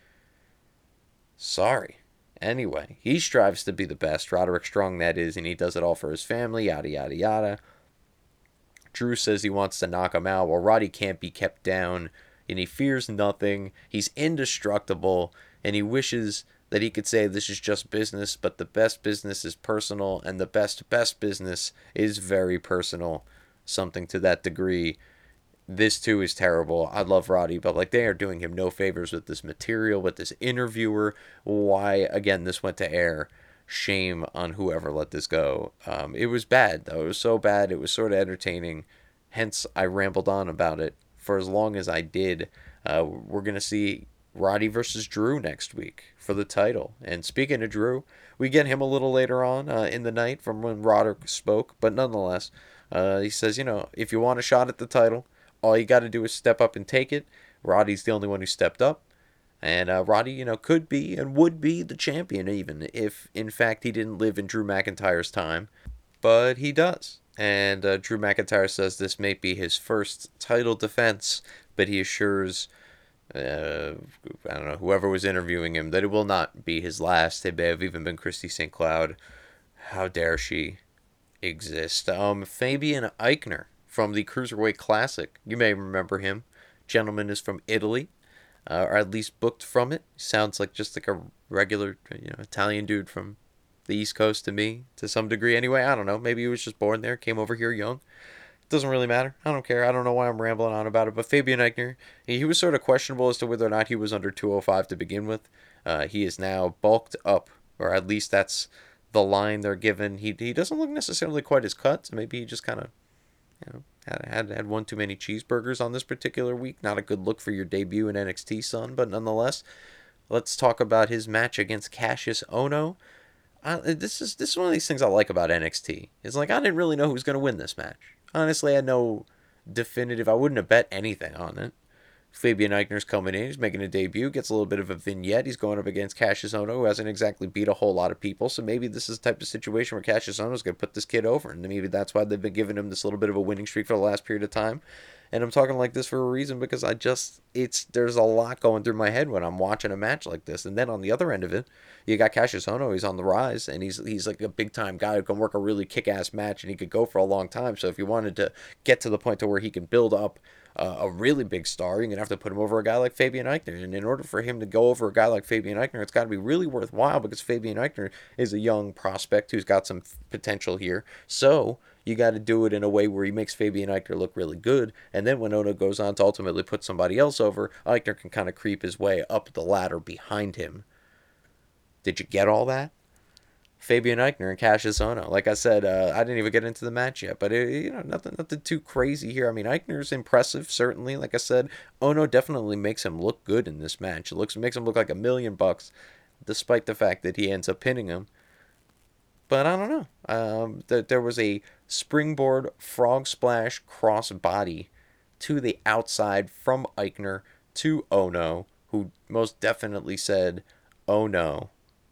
Sorry. Anyway, he strives to be the best, Roderick Strong that is, and he does it all for his family, yada yada yada. Drew says he wants to knock him out. Well, Roddy can't be kept down, and he fears nothing. He's indestructible, and he wishes that he could say this is just business, but the best business is personal, and the best, best business is very personal. Something to that degree. This, too, is terrible. I love Roddy, but, like, they are doing him no favors with this material, with this interviewer. Why, again, this went to air. Shame on whoever let this go. Um, it was bad, though. It was so bad, it was sort of entertaining. Hence, I rambled on about it for as long as I did. Uh, we're going to see Roddy versus Drew next week for the title. And speaking of Drew, we get him a little later on uh, in the night from when Roderick spoke. But nonetheless, uh, he says, you know, if you want a shot at the title, all you got to do is step up and take it. Roddy's the only one who stepped up. And uh, Roddy, you know, could be and would be the champion even if, in fact, he didn't live in Drew McIntyre's time. But he does. And uh, Drew McIntyre says this may be his first title defense, but he assures uh, I don't know, whoever was interviewing him, that it will not be his last. It may have even been Christy Saint Cloud. How dare she exist? Um, Fabian Eichner from the Cruiserweight Classic. You may remember him. Gentleman is from Italy, uh, or at least booked from it. Sounds like just like a regular, you know, Italian dude from the East Coast to me, to some degree anyway. I don't know. Maybe he was just born there, came over here young. Doesn't really matter. I don't care. I don't know why I'm rambling on about it. But Fabian Eichner, he, he was sort of questionable as to whether or not he was under two oh five to begin with. Uh, he is now bulked up, or at least that's the line they're given. He he doesn't look necessarily quite as cut. So maybe he just kind of, you know, had, had had one too many cheeseburgers on this particular week. Not a good look for your debut in N X T, son. But nonetheless, let's talk about his match against Cassius Ohno. Uh, this is this is one of these things I like about N X T. It's like I didn't really know who was going to win this match. Honestly, I had no definitive. I wouldn't have bet anything on it. Fabian Eichner's coming in. He's making a debut. Gets a little bit of a vignette. He's going up against Cassius Ohno, who hasn't exactly beat a whole lot of people. So maybe this is the type of situation where Cassius Ohno's going to put this kid over. And maybe that's why they've been giving him this little bit of a winning streak for the last period of time. And I'm talking like this for a reason, because I just, it's, there's a lot going through my head when I'm watching a match like this. And then on the other end of it, you got Cassius Ohno. He's on the rise, and he's he's like a big time guy who can work a really kick ass match, and he could go for a long time. So if you wanted to get to the point to where he can build up uh, a really big star, you're gonna have to put him over a guy like Fabian Eichner. And in order for him to go over a guy like Fabian Eichner, it's got to be really worthwhile, because Fabian Eichner is a young prospect who's got some potential here. So you got to do it in a way where he makes Fabian Eichner look really good. And then when Ohno goes on to ultimately put somebody else over, Eichner can kind of creep his way up the ladder behind him. Did you get all that? Fabian Eichner and Cassius Ohno. Like I said, uh, I didn't even get into the match yet, but it, you know, nothing, nothing too crazy here. I mean, Eichner's impressive, certainly. Like I said, Ohno definitely makes him look good in this match. It looks makes him look like a million bucks, despite the fact that he ends up pinning him. But I don't know. Um, th- there was a springboard frog splash cross body to the outside from Eichner to Ohno, who most definitely said, "Oh no."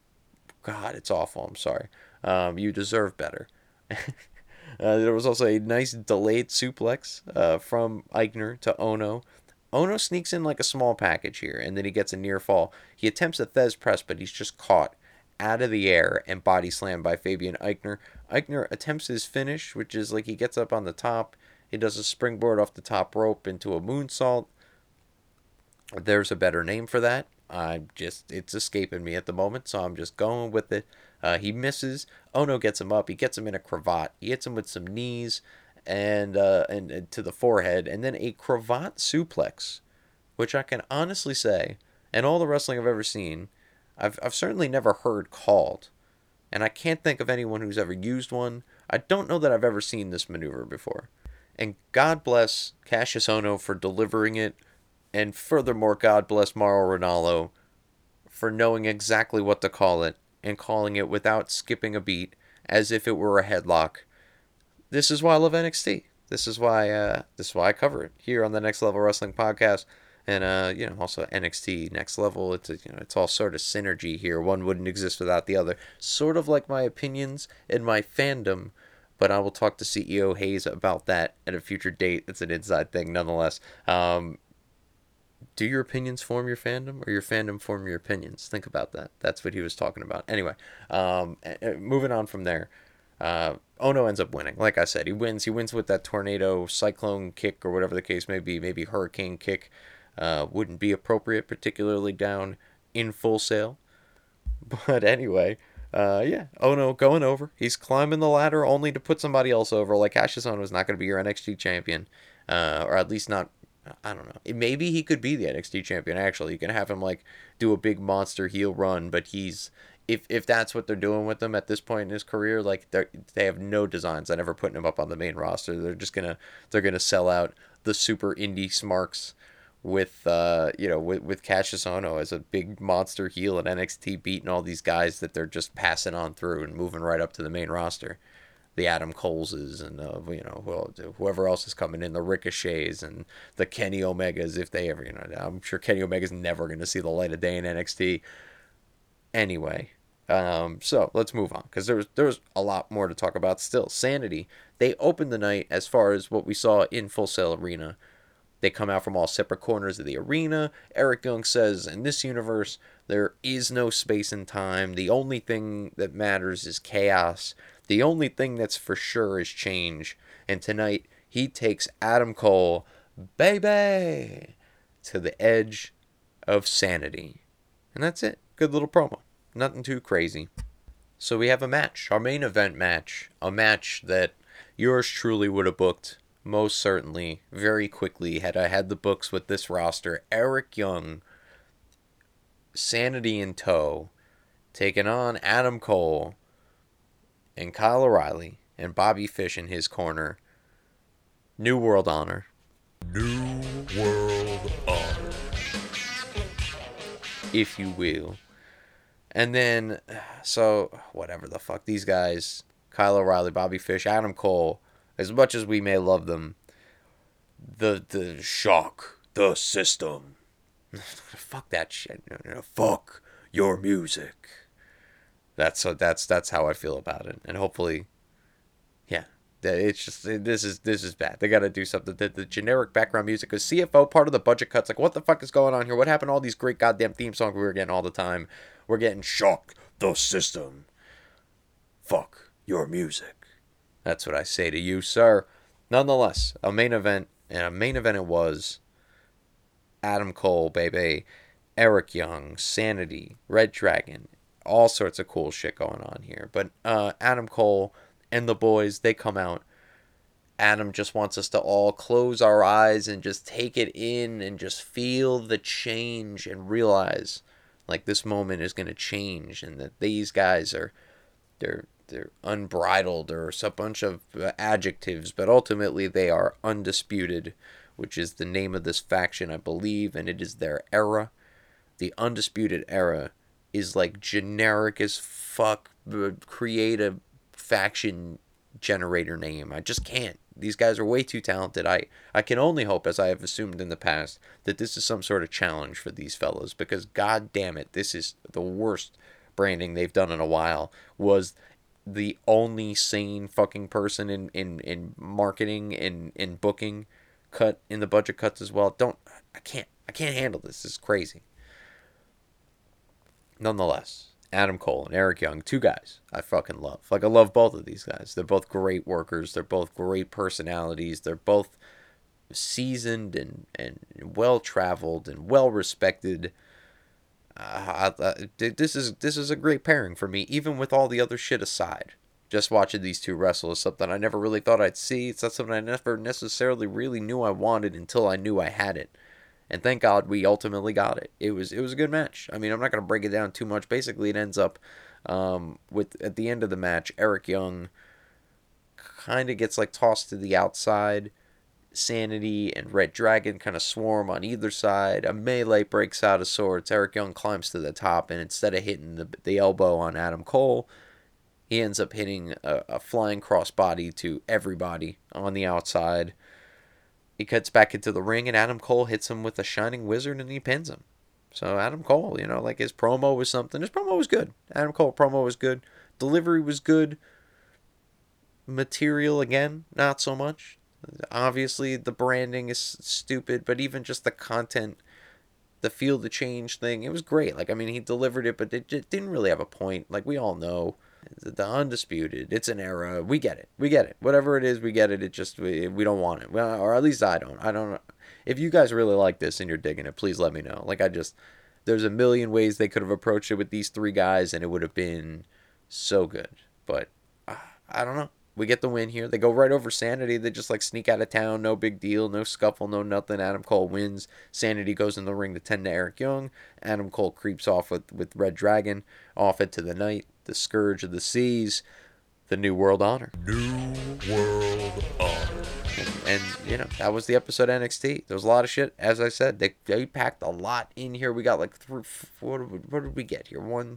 God, it's awful. I'm sorry. Um, you deserve better. uh, there was also a nice delayed suplex uh, from Eichner to Ohno. Ohno sneaks in like a small package here, and then he gets a near fall. He attempts a Thez press, but he's just caught out of the air and body slammed by Fabian Eichner. Eichner attempts his finish, which is like he gets up on the top. He does a springboard off the top rope into a moonsault. There's a better name for that. I'm just, it's escaping me at the moment, so I'm just going with it. Uh, he misses. Ohno gets him up. He gets him in a cravat. He hits him with some knees and, uh, and, and to the forehead, and then a cravat suplex, which I can honestly say, and all the wrestling I've ever seen, I've I've certainly never heard called, and I can't think of anyone who's ever used one. I don't know that I've ever seen this maneuver before. And God bless Cassius Ohno for delivering it. And furthermore, God bless Mauro Ranallo for knowing exactly what to call it and calling it without skipping a beat, as if it were a headlock. This is why I love N X T. This is why uh, this is why I cover it here on the Next Level Wrestling Podcast, and uh, you know, also N X T Next Level. It's a, you know, it's all sort of synergy here. One wouldn't exist without the other. Sort of like my opinions and my fandom. But I will talk to C E O Hayes about that at a future date. It's an inside thing, nonetheless. Um, Do your opinions form your fandom, or your fandom form your opinions? Think about that. That's what he was talking about. Anyway, um, moving on from there, uh, Ohno ends up winning. Like I said, he wins. He wins with that tornado, cyclone kick, or whatever the case may be. Maybe hurricane kick uh, wouldn't be appropriate, particularly down in Full Sail. But anyway, uh, yeah, Ohno going over. He's climbing the ladder only to put somebody else over. Like Cassius Ohno is not going to be your N X T champion, uh, or at least not. I don't know. Maybe he could be the N X T champion, actually. You can have him, like, do a big monster heel run, but he's... If if that's what they're doing with him at this point in his career, like, they they have no designs on ever putting him up on the main roster. They're just gonna... They're gonna sell out the super indie smarks with, uh, you know, with, with Cassius Ohno as a big monster heel at N X T, beating all these guys that they're just passing on through and moving right up to the main roster. The Adam Coleses and, uh, you know, well, whoever else is coming in, the Ricochets and the Kenny Omegas, if they ever, you know, I'm sure Kenny Omega's never going to see the light of day in N X T. Anyway, um, so let's move on, because there's, there's a lot more to talk about still. Sanity, they opened the night, as far as what we saw in Full Sail Arena, They come out from all separate corners of the arena. Eric Young says, in this universe, there is no space and time. The only thing that matters is chaos. The only thing that's for sure is change. And tonight, he takes Adam Cole, baby, to the edge of sanity. And that's it. Good little promo. Nothing too crazy. So we have a match. Our main event match. A match that yours truly would have booked, most certainly, very quickly, had I had the books with this roster. Eric Young, sanity in tow, taking on Adam Cole and Kyle O'Reilly and Bobby Fish in his corner. New World Honor. New World Honor, if you will. And then, so, whatever the fuck, these guys, Kyle O'Reilly, Bobby Fish, Adam Cole, as much as we may love them, the the shock, the system. Fuck that shit. No, no, no, fuck your music. That's that's that's how I feel about it. And hopefully, yeah, it's just this is this is bad. They got to do something. The, the generic background music is C F O, part of the budget cuts. Like, what the fuck is going on here? What happened to all these great goddamn theme songs we were getting all the time? We're getting shock the system. Fuck your music. That's what I say to you, sir. Nonetheless, a main event, and a main event it was. Adam Cole, baby, Eric Young, Sanity, Red Dragon, all sorts of cool shit going on here. But uh, Adam Cole and the boys, they come out. Adam just wants us to all close our eyes and just take it in and just feel the change and realize, like, this moment is going to change and that these guys are, they're, they're unbridled or a bunch of adjectives, but ultimately they are undisputed, which is the name of this faction, I believe, and it is their era. The Undisputed Era is like generic as fuck, create a faction generator name. I just can't. These guys are way too talented. I, I can only hope, as I have assumed in the past, that this is some sort of challenge for these fellas, because god damn it, this is the worst branding they've done in a while. Was the only sane fucking person in, in, in marketing and in booking cut in the budget cuts as well. Don't, I can't, I can't handle this. This is crazy. Nonetheless, Adam Cole and Eric Young, two guys I fucking love. Like, I love both of these guys. They're both great workers. They're both great personalities. They're both seasoned and, and well-traveled and well-respected. Uh, I, I, this is this is a great pairing for me, even with all the other shit aside. Just watching these two wrestle is something I never really thought I'd see. It's not something I never necessarily really knew I wanted until I knew I had it. And thank God we ultimately got it. It was it was a good match. I mean, I'm not going to break it down too much. Basically, it ends up um, with, at the end of the match, Eric Young kind of gets like tossed to the outside. Sanity and Red Dragon kind of swarm on either side. A melee breaks out of sorts. Eric Young climbs to the top, and instead of hitting the, the elbow on Adam Cole, he ends up hitting a, a flying crossbody to everybody on the outside. He cuts back into the ring, and Adam Cole hits him with a Shining Wizard, and he pins him. So Adam Cole, you know, like, his promo was something. His promo was good. Adam Cole promo was good. Delivery was good. Material, again, not so much. Obviously, the branding is stupid, but even just the content, the feel the change thing, it was great. Like, I mean, he delivered it, but it, it didn't really have a point. Like, we all know. The Undisputed, it's an era. We get it. We get it. Whatever it is, we get it. It just, we, we don't want it. Well, or at least I don't. I don't know. If you guys really like this and you're digging it, please let me know. Like, I just, there's a million ways they could have approached it with these three guys, and it would have been so good. But, uh, I don't know. We get the win here. They go right over Sanity. They just, like, sneak out of town. No big deal. No scuffle. No nothing. Adam Cole wins. Sanity goes in the ring to tend to Eric Young. Adam Cole creeps off with, with Red Dragon. Off into the night. The Scourge of the Seas. The New World Honor. New World Honor. And, and, you know, that was the episode of N X T. There was a lot of shit. As I said, they, they packed a lot in here. We got, like, three, what did we, what did we get here? One.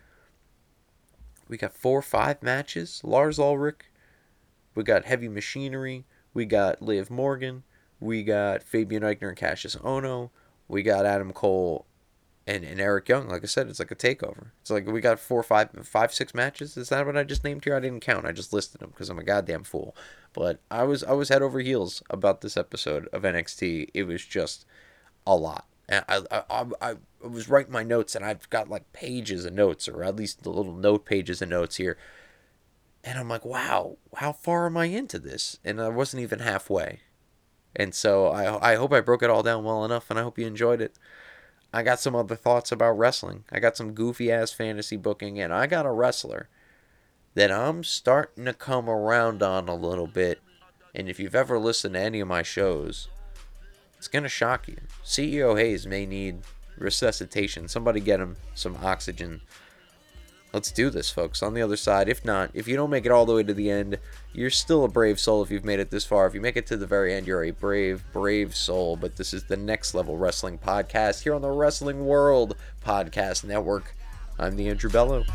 We got four or five matches. Lars Ulrich. We got Heavy Machinery. We got Liv Morgan. We got Fabian Eichner and Cassius Ohno. We got Adam Cole And, and Eric Young, like I said, it's like a takeover. It's like we got four, five, five, six matches. Is that what I just named here? I didn't count. I just listed them because I'm a goddamn fool. But I was I was head over heels about this episode of N X T. It was just a lot. And I I, I, I was writing my notes, and I've got like pages of notes, or at least the little note pages of notes here. And I'm like, wow, how far am I into this? And I wasn't even halfway. And so I I hope I broke it all down well enough, and I hope you enjoyed it. I got some other thoughts about wrestling. I got some goofy-ass fantasy booking, and I got a wrestler that I'm starting to come around on a little bit. And if you've ever listened to any of my shows, it's going to shock you. C E O Hayes may need resuscitation. Somebody get him some oxygen. Let's do this, folks. On the other side, if not, if you don't make it all the way to the end, you're still a brave soul if you've made it this far. If you make it to the very end, you're a brave, brave soul. But this is the Next Level Wrestling Podcast here on the Wrestling World Podcast Network. I'm the Andrew Bello.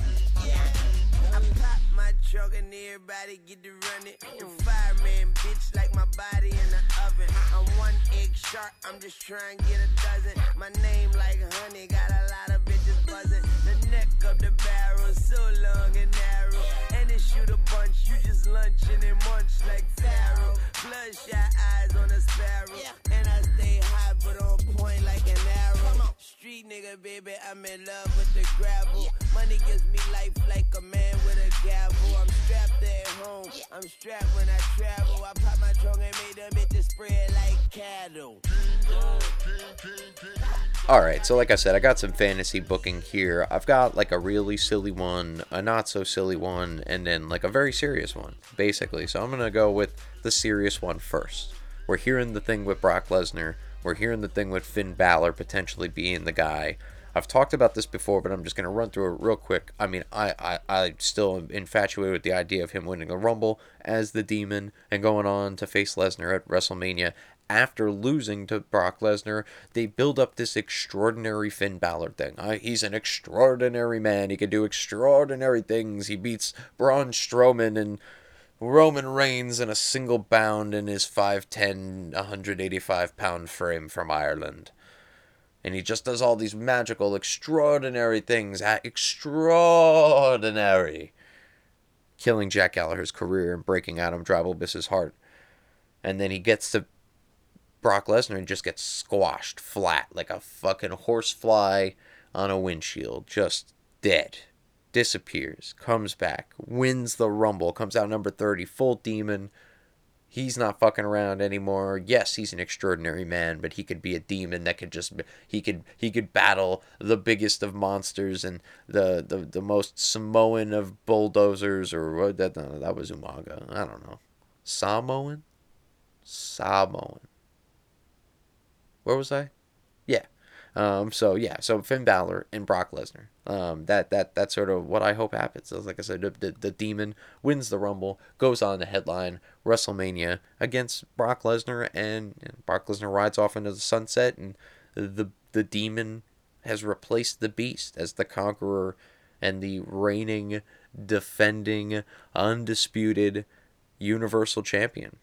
Truckin' everybody get to run it. The fireman bitch like my body in the oven. I'm one egg shark, I'm just trying to get a dozen. My name like honey, got a lot of bitches buzzing. The neck of the barrel so long and narrow. And it shoot a bunch, you just lunching and munch like Pharaoh. Bloodshot eyes on a sparrow. And I stay high but on point like an arrow. Street nigga, baby, I'm in love with the gravel. Money gives me life like a man with a gavel. I'm strapped at home, I'm strapped when I travel. I pop my trunk and made them bitches spread like cattle. Alright, so like I said, I got some fantasy booking here. I've got like a really silly one, a not so silly one, and then like a very serious one, basically. So I'm going to go with the serious one first. We're hearing the thing with Brock Lesnar. We're hearing the thing with Finn Balor potentially being the guy. I've talked about this before, but I'm just going to run through it real quick. I mean, I, I, I still am infatuated with the idea of him winning the Rumble as the Demon and going on to face Lesnar at WrestleMania. After losing to Brock Lesnar, they build up this extraordinary Finn Balor thing. Uh, he's an extraordinary man. He can do extraordinary things. He beats Braun Strowman and Roman Reigns in a single bound in his five ten, one hundred eighty-five pound frame from Ireland. And he just does all these magical, extraordinary things. Extraordinary. Killing Jack Gallagher's career and breaking Adam Drabelbiss's heart. And then he gets to Brock Lesnar and just gets squashed flat like a fucking horsefly on a windshield. Just dead. Disappears. Comes back. Wins the Rumble. Comes out number thirty. Full demon. He's not fucking around anymore. Yes, he's an extraordinary man, but he could be a demon that could just he could he could battle the biggest of monsters and the the, the most Samoan of bulldozers, or what that no, that was Umaga. I don't know. Samoan? Samoan. Where was I? Yeah. Um, so yeah, so Finn Balor and Brock Lesnar. Um, that that that's sort of what I hope happens. So like I said, the, the, the Demon wins the Rumble, goes on to headline WrestleMania against Brock Lesnar, and, and Brock Lesnar rides off into the sunset, and the the Demon has replaced the Beast as the conqueror and the reigning, defending, undisputed Universal Champion.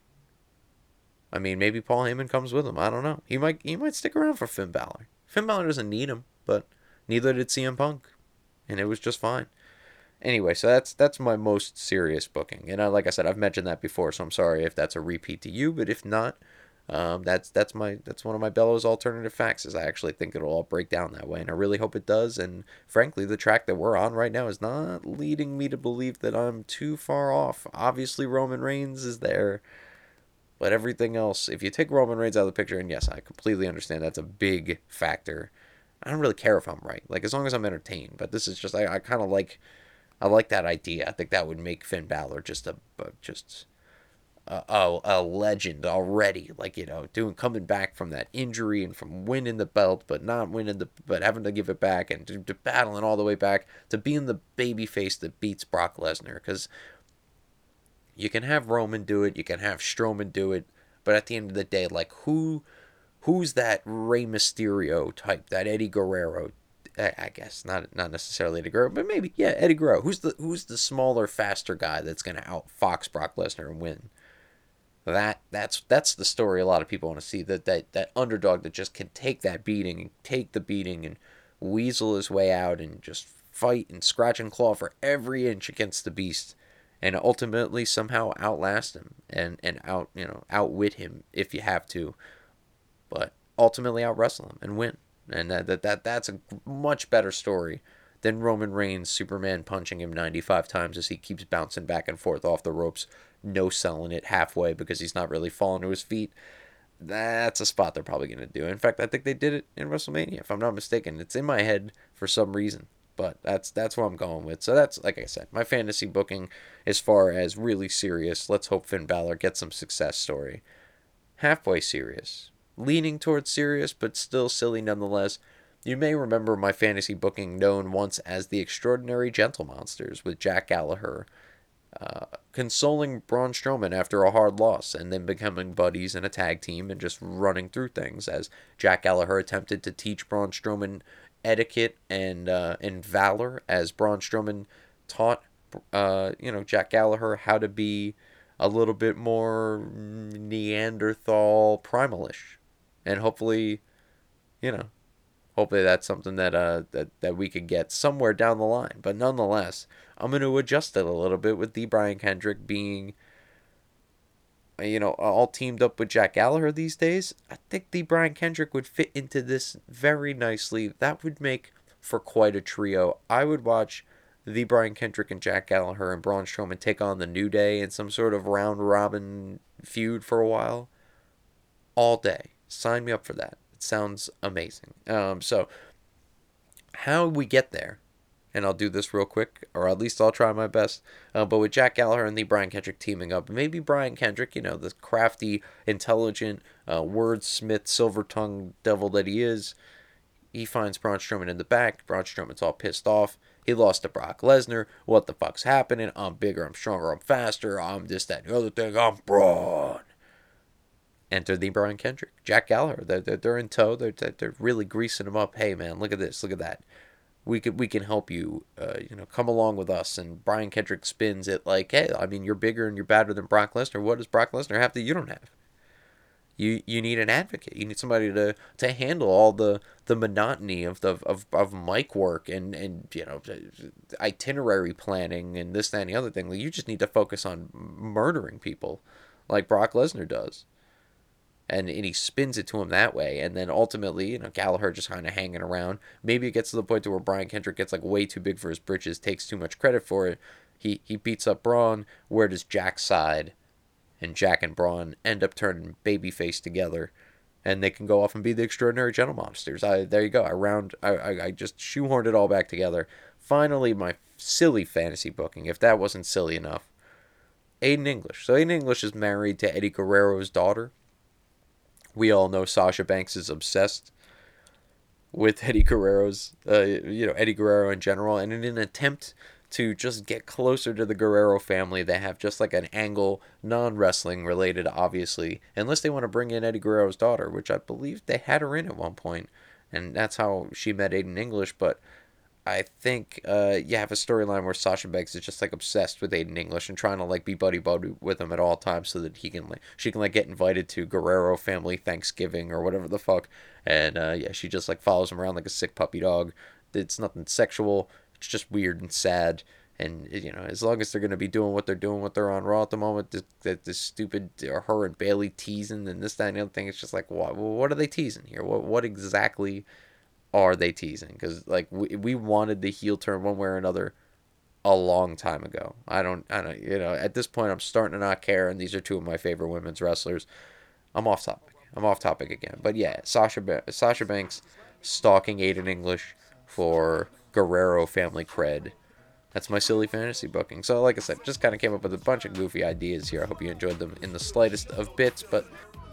I mean, maybe Paul Heyman comes with him. I don't know. He might he might stick around for Finn Balor. Finn Balor doesn't need him, but neither did C M Punk, and it was just fine. Anyway, so that's that's my most serious booking, and I, like I said, I've mentioned that before, so I'm sorry if that's a repeat to you, but if not, um, that's that's my that's one of my Bellows alternative facts. Is I actually think it'll all break down that way, and I really hope it does. And frankly, the track that we're on right now is not leading me to believe that I'm too far off. Obviously, Roman Reigns is there. But everything else, if you take Roman Reigns out of the picture, and yes, I completely understand that's a big factor. I don't really care if I'm right, like as long as I'm entertained. But this is just, I, I kind of like, I like that idea. I think that would make Finn Balor just a, just a, a, a legend already. Like, you know, doing coming back from that injury and from winning the belt, but not winning the, but having to give it back, and to, to battling all the way back to being the babyface that beats Brock Lesnar, because. You can have Roman do it, you can have Strowman do it, but at the end of the day, like, who, who's that Rey Mysterio type, that Eddie Guerrero, I, I guess, not not necessarily Eddie Guerrero, but maybe, yeah, Eddie Guerrero. Who's the who's the smaller, faster guy that's going to outfox Brock Lesnar and win? That that's that's the story a lot of people want to see, that, that, that underdog that just can take that beating, and take the beating, and weasel his way out and just fight and scratch and claw for every inch against the beast, and ultimately somehow outlast him and, and out, you know, outwit him if you have to, but ultimately out wrestle him and win. And that, that, that that's a much better story than Roman Reigns Superman punching him ninety-five times as he keeps bouncing back and forth off the ropes, no selling it halfway because he's not really falling to his feet. That's a spot they're probably going to do. In fact, I think they did it in WrestleMania, if I'm not mistaken. It's in my head for some reason, but that's that's what I'm going with. So that's, like I said, my fantasy booking as far as really serious. Let's hope Finn Balor gets some success story. Halfway serious. Leaning towards serious, but still silly nonetheless. You may remember my fantasy booking known once as the Extraordinary Gentle Monsters with Jack Gallagher uh, consoling Braun Strowman after a hard loss and then becoming buddies in a tag team and just running through things as Jack Gallagher attempted to teach Braun Strowman etiquette and uh, and valor as Braun Strowman taught uh, you know Jack Gallagher how to be a little bit more Neanderthal primalish, and hopefully, you know. Hopefully that's something that uh that, that we could get somewhere down the line. But nonetheless, I'm going to adjust it a little bit with the Brian Kendrick being, you know, all teamed up with Jack Gallagher these days. I think the Brian Kendrick would fit into this very nicely. That would make for quite a trio. I would watch the Brian Kendrick and Jack Gallagher and Braun Strowman take on the New Day in some sort of round robin feud for a while. All day. Sign me up for that. Sounds amazing. Um, so, how we get there, and I'll do this real quick, or at least I'll try my best, uh, but with Jack Gallagher and the Brian Kendrick teaming up, maybe Brian Kendrick, you know, the crafty, intelligent, uh, wordsmith, silver-tongued devil that he is, he finds Braun Strowman in the back. Braun Strowman's all pissed off. He lost to Brock Lesnar. What the fuck's happening? I'm bigger, I'm stronger, I'm faster, I'm this, that, and the other thing, I'm Braun. Enter the Brian Kendrick, Jack Gallagher. They're, they're, they're in tow. They're, they're really greasing him up. Hey, man, look at this. Look at that. We can, we can help you, uh, you know, come along with us. And Brian Kendrick spins it like, hey, I mean, you're bigger and you're badder than Brock Lesnar. What does Brock Lesnar have that you don't have? You you need an advocate. You need somebody to, to handle all the, the monotony of the of, of mic work and, and, you know, itinerary planning and this, that, and the other thing. Like, you just need to focus on murdering people like Brock Lesnar does. And, and he spins it to him that way. And then ultimately, you know, Gallagher just kind of hanging around. Maybe it gets to the point to where Brian Kendrick gets like way too big for his britches, takes too much credit for it. He he beats up Braun. Where does Jack side? And Jack and Braun end up turning babyface together. And they can go off and be the Extraordinary Gentle Monsters. I, there you go. I round. I, I, I just shoehorned it all back together. Finally, my silly fantasy booking, if that wasn't silly enough. Aiden English. So Aiden English is married to Eddie Guerrero's daughter. We all know Sasha Banks is obsessed with Eddie Guerrero's, uh, you know, Eddie Guerrero in general. And in an attempt to just get closer to the Guerrero family, they have just like an angle, non-wrestling related, obviously. Unless they want to bring in Eddie Guerrero's daughter, which I believe they had her in at one point. And that's how she met Aiden English. But I think uh, you have a storyline where Sasha Banks is just like obsessed with Aiden English and trying to like be buddy buddy with him at all times so that he can like she can like get invited to Guerrero family Thanksgiving or whatever the fuck. And uh, yeah, she just like follows him around like a sick puppy dog. It's nothing sexual. It's just weird and sad. And you know, as long as they're gonna be doing what they're doing, what they're on Raw at the moment, this, this, this stupid or her and Bayley teasing and this, that, and the other thing. It's just like, what? What are they teasing here? What? What exactly are they teasing? Because like we we wanted the heel turn one way or another a long time ago. I don't I don't you know at this point I'm starting to not care, and these are two of my favorite women's wrestlers. I'm off topic. I'm off topic again. But yeah, Sasha ba- Sasha Banks stalking Aiden English for Guerrero family cred. That's my silly fantasy booking. So like I said, just kind of came up with a bunch of goofy ideas here. I hope you enjoyed them in the slightest of bits, but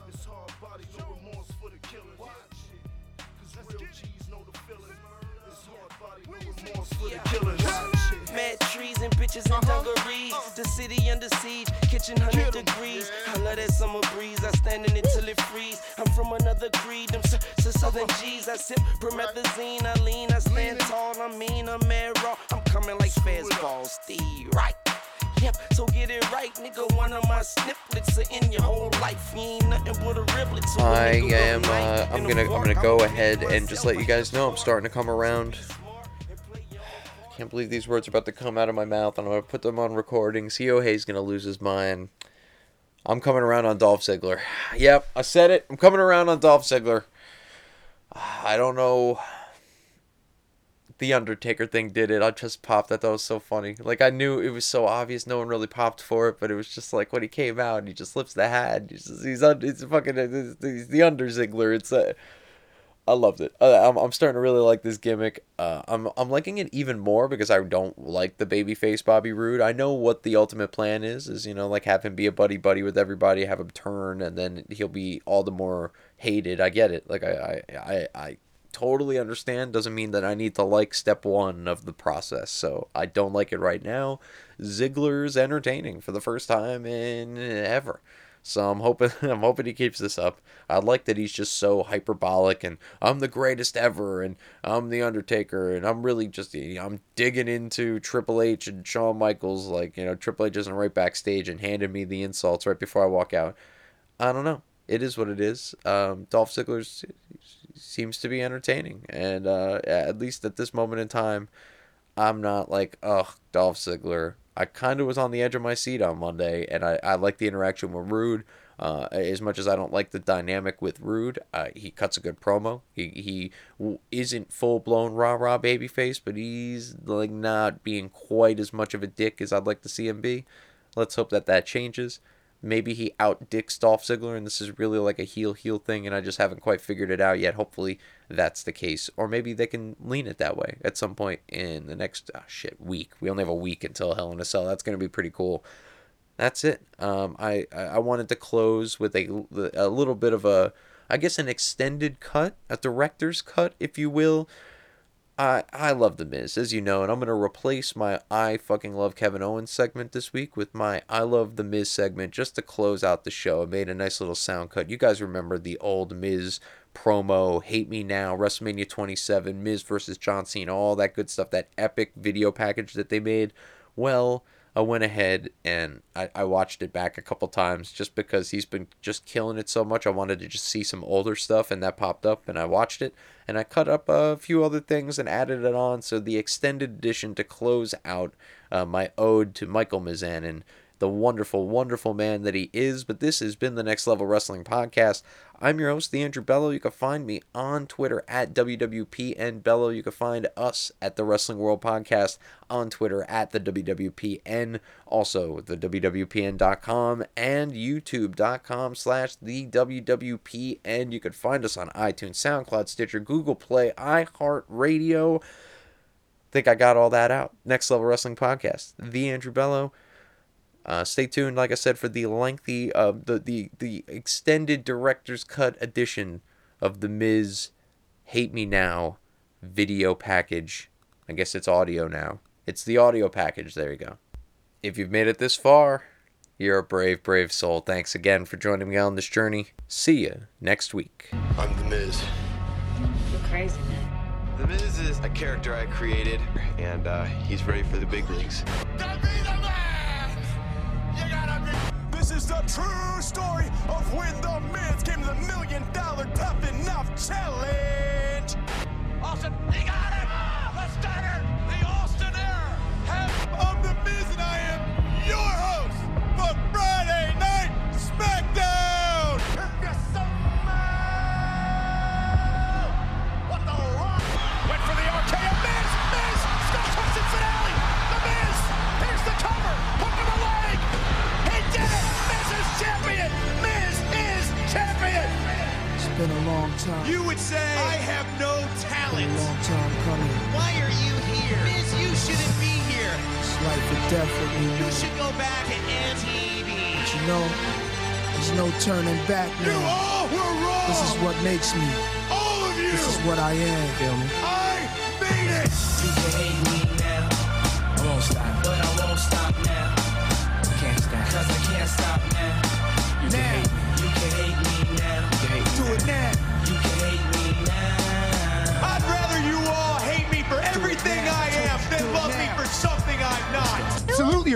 Mad trees and bitches and dungarees. The city under siege, kitchen one hundred degrees. I love that summer breeze. I stand in it till it freeze. I'm from another creed. Them s- s- southern G's. I sip promethazine. I lean. I stand tall. I mean, I'm mad raw. I'm coming like Fastball Steve. Right. Yep, so get it right, nigga. One of my snippets are in your whole life. You ain't nothing but a riblet. So I am, uh, I'm gonna, I'm gonna go ahead and just let you guys know I'm starting to come around. I can't believe these words are about to come out of my mouth. I'm gonna put them on recording. C O Hay's gonna lose his mind. I'm coming around on Dolph Ziggler. Yep, I said it. I'm coming around on Dolph Ziggler. I don't know. The Undertaker thing did it. I just popped. I thought it was so funny. Like, I knew it was so obvious. No one really popped for it, but it was just like when he came out and he just lifts the hat. He's just, he's, he's fucking he's the Under Ziggler. It's a, I loved it. Uh, I'm I'm starting to really like this gimmick. Uh, I'm I'm liking it even more because I don't like the babyface Bobby Roode. I know what the ultimate plan is. Is you know like have him be a buddy buddy with everybody, have him turn, and then he'll be all the more hated. I get it. Like I I I. I totally understand. Doesn't mean that I need to like step one of the process, so I don't like it right now. Ziggler's entertaining for the first time in ever, so I'm hoping I'm hoping he keeps this up. I like that he's just so hyperbolic and I'm the greatest ever and I'm the Undertaker and I'm really just I'm digging into Triple H and Shawn Michaels. Like, you know, Triple H isn't right backstage and handed me the insults right before I walk out. I don't know. It is what it is. Um, Dolph Ziggler seems to be entertaining. And uh, at least at this moment in time, I'm not like, ugh, Dolph Ziggler. I kind of was on the edge of my seat on Monday, and I, I like the interaction with Roode. Uh, as much as I don't like the dynamic with Roode, uh, he cuts a good promo. He he w- isn't full-blown rah-rah babyface, but he's like not being quite as much of a dick as I'd like to see him be. Let's hope that that changes. Maybe he out-dicks Dolph Ziggler, and this is really like a heel-heel thing, and I just haven't quite figured it out yet. Hopefully that's the case. Or maybe they can lean it that way at some point in the next, oh, shit, week. We only have a week until Hell in a Cell. That's going to be pretty cool. That's it. Um, I, I wanted to close with a, a little bit of a, I guess, an extended cut, a director's cut, if you will. I I love The Miz, as you know, and I'm going to replace my I fucking love Kevin Owens segment this week with my I love The Miz segment just to close out the show. I made a nice little sound cut. You guys remember the old Miz promo, Hate Me Now, WrestleMania twenty-seven, Miz versus John Cena, all that good stuff, that epic video package that they made. Well, I went ahead and I, I watched it back a couple times just because he's been just killing it so much. I wanted to just see some older stuff, and that popped up, and I watched it, and I cut up a few other things and added it on. So the extended edition to close out uh, my ode to Michael Mizanin, the wonderful, wonderful man that he is. But this has been the Next Level Wrestling Podcast. I'm your host, the Andrew Bello. You can find me on Twitter at W W P N Bello. You can find us at the Wrestling World Podcast on Twitter at the W W P N. Also, the W W P N dot com and YouTube dot com slash the W W P N. You can find us on iTunes, SoundCloud, Stitcher, Google Play, iHeartRadio. Think I got all that out. Next Level Wrestling Podcast. The Andrew Bello. Uh, stay tuned, like I said, for the lengthy, uh, the, the, the extended director's cut edition of The Miz Hate Me Now video package. I guess it's audio now. It's the audio package. There you go. If you've made it this far, you're a brave, brave soul. Thanks again for joining me on this journey. See you next week. I'm The Miz. You're crazy, man. The Miz is a character I created, and uh, he's ready for the big leagues. This is the true story of when the Miz came to the million dollar tough enough challenge. Austin, he got it! The Stunner, the Austin Air. I'm the Miz and I am your host for Friday Night SmackDown. What the rock? Went for the R K O. Miz, Miz, Scott Hudson finale. The Miz, here's the cover, hook to the leg. He did it! Miz is champion! Miz is champion! It's been a long time. You would say, I have no talent. Been a long time coming. Why are you here? Miz, you shouldn't be here. It's life or death for me. You should go back to M T V. But you know, there's no turning back now. You all were wrong! This is what makes me. All of you! This is what I am. Feel me? I made it! You can hate me now, I won't stop. but I won't stop now. I can't stop. Cause I can't stop now. You can hate me. You can hate me now. You can hate me. Do it now! You can hate me now. I'd rather you all hate me for everything I am than love me for something I'm not. Salute your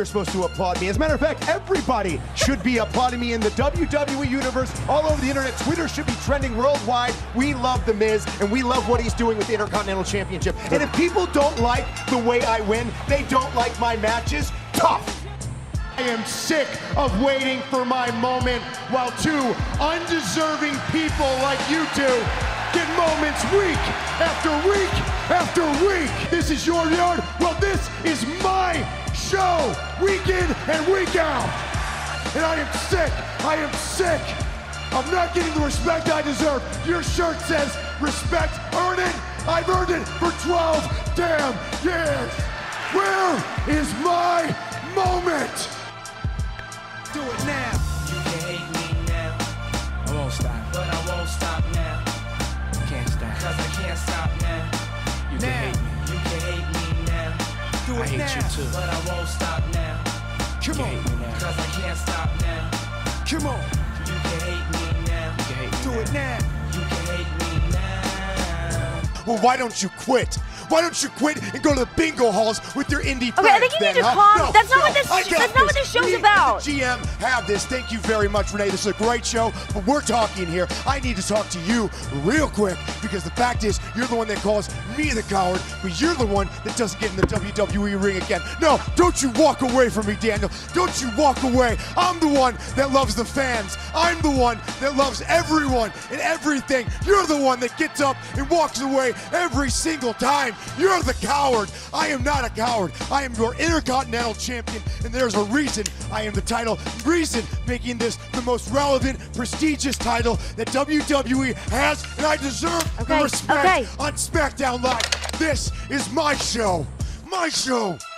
you're supposed to applaud me. As a matter of fact, everybody should be applauding me in the W W E universe, all over the internet. Twitter should be trending worldwide. We love The Miz, and we love what he's doing with the Intercontinental Championship. And if people don't like the way I win, they don't like my matches, tough. I am sick of waiting for my moment while two undeserving people like you two get moments week after week after week. This is your yard. Well, this is my show, week in and week out. And I am sick. I am sick of not getting the respect I deserve. Your shirt says respect, earn it. I've earned it for twelve damn years. Where is my moment? Do it now. You can hate me now, I won't stop. but I won't stop now. Can't stop. Cause I can't stop now. You can Now. hate me. You can hate me now. Do I it hate now. you too. But I won't stop now. You can hate me now. Cause I can't stop now. Come on. You can hate me now. You can hate me Do now. it now. You can hate me now. Well, why don't you quit? Why don't you quit and go to the bingo halls with your indie friends? Okay, I think you then, need to huh? calm- No, that's not no, what this- I got that's not what this show's Me about. and the G M have this. Thank you very much, Renee. This is a great show, but we're talking here. I need to talk to you real quick because the fact is, you're the one that calls me the coward, but you're the one that doesn't get in the W W E ring again. No, don't you walk away from me, Daniel. Don't you walk away. I'm the one that loves the fans. I'm the one that loves everyone and everything. You're the one that gets up and walks away every single time. You're the coward. I am not a coward. I am your Intercontinental Champion, and there's a reason I am the title. Reason making this the most relevant, prestigious title that W W E has, and I deserve Okay, the respect okay. on SmackDown Live. This is my show. My show.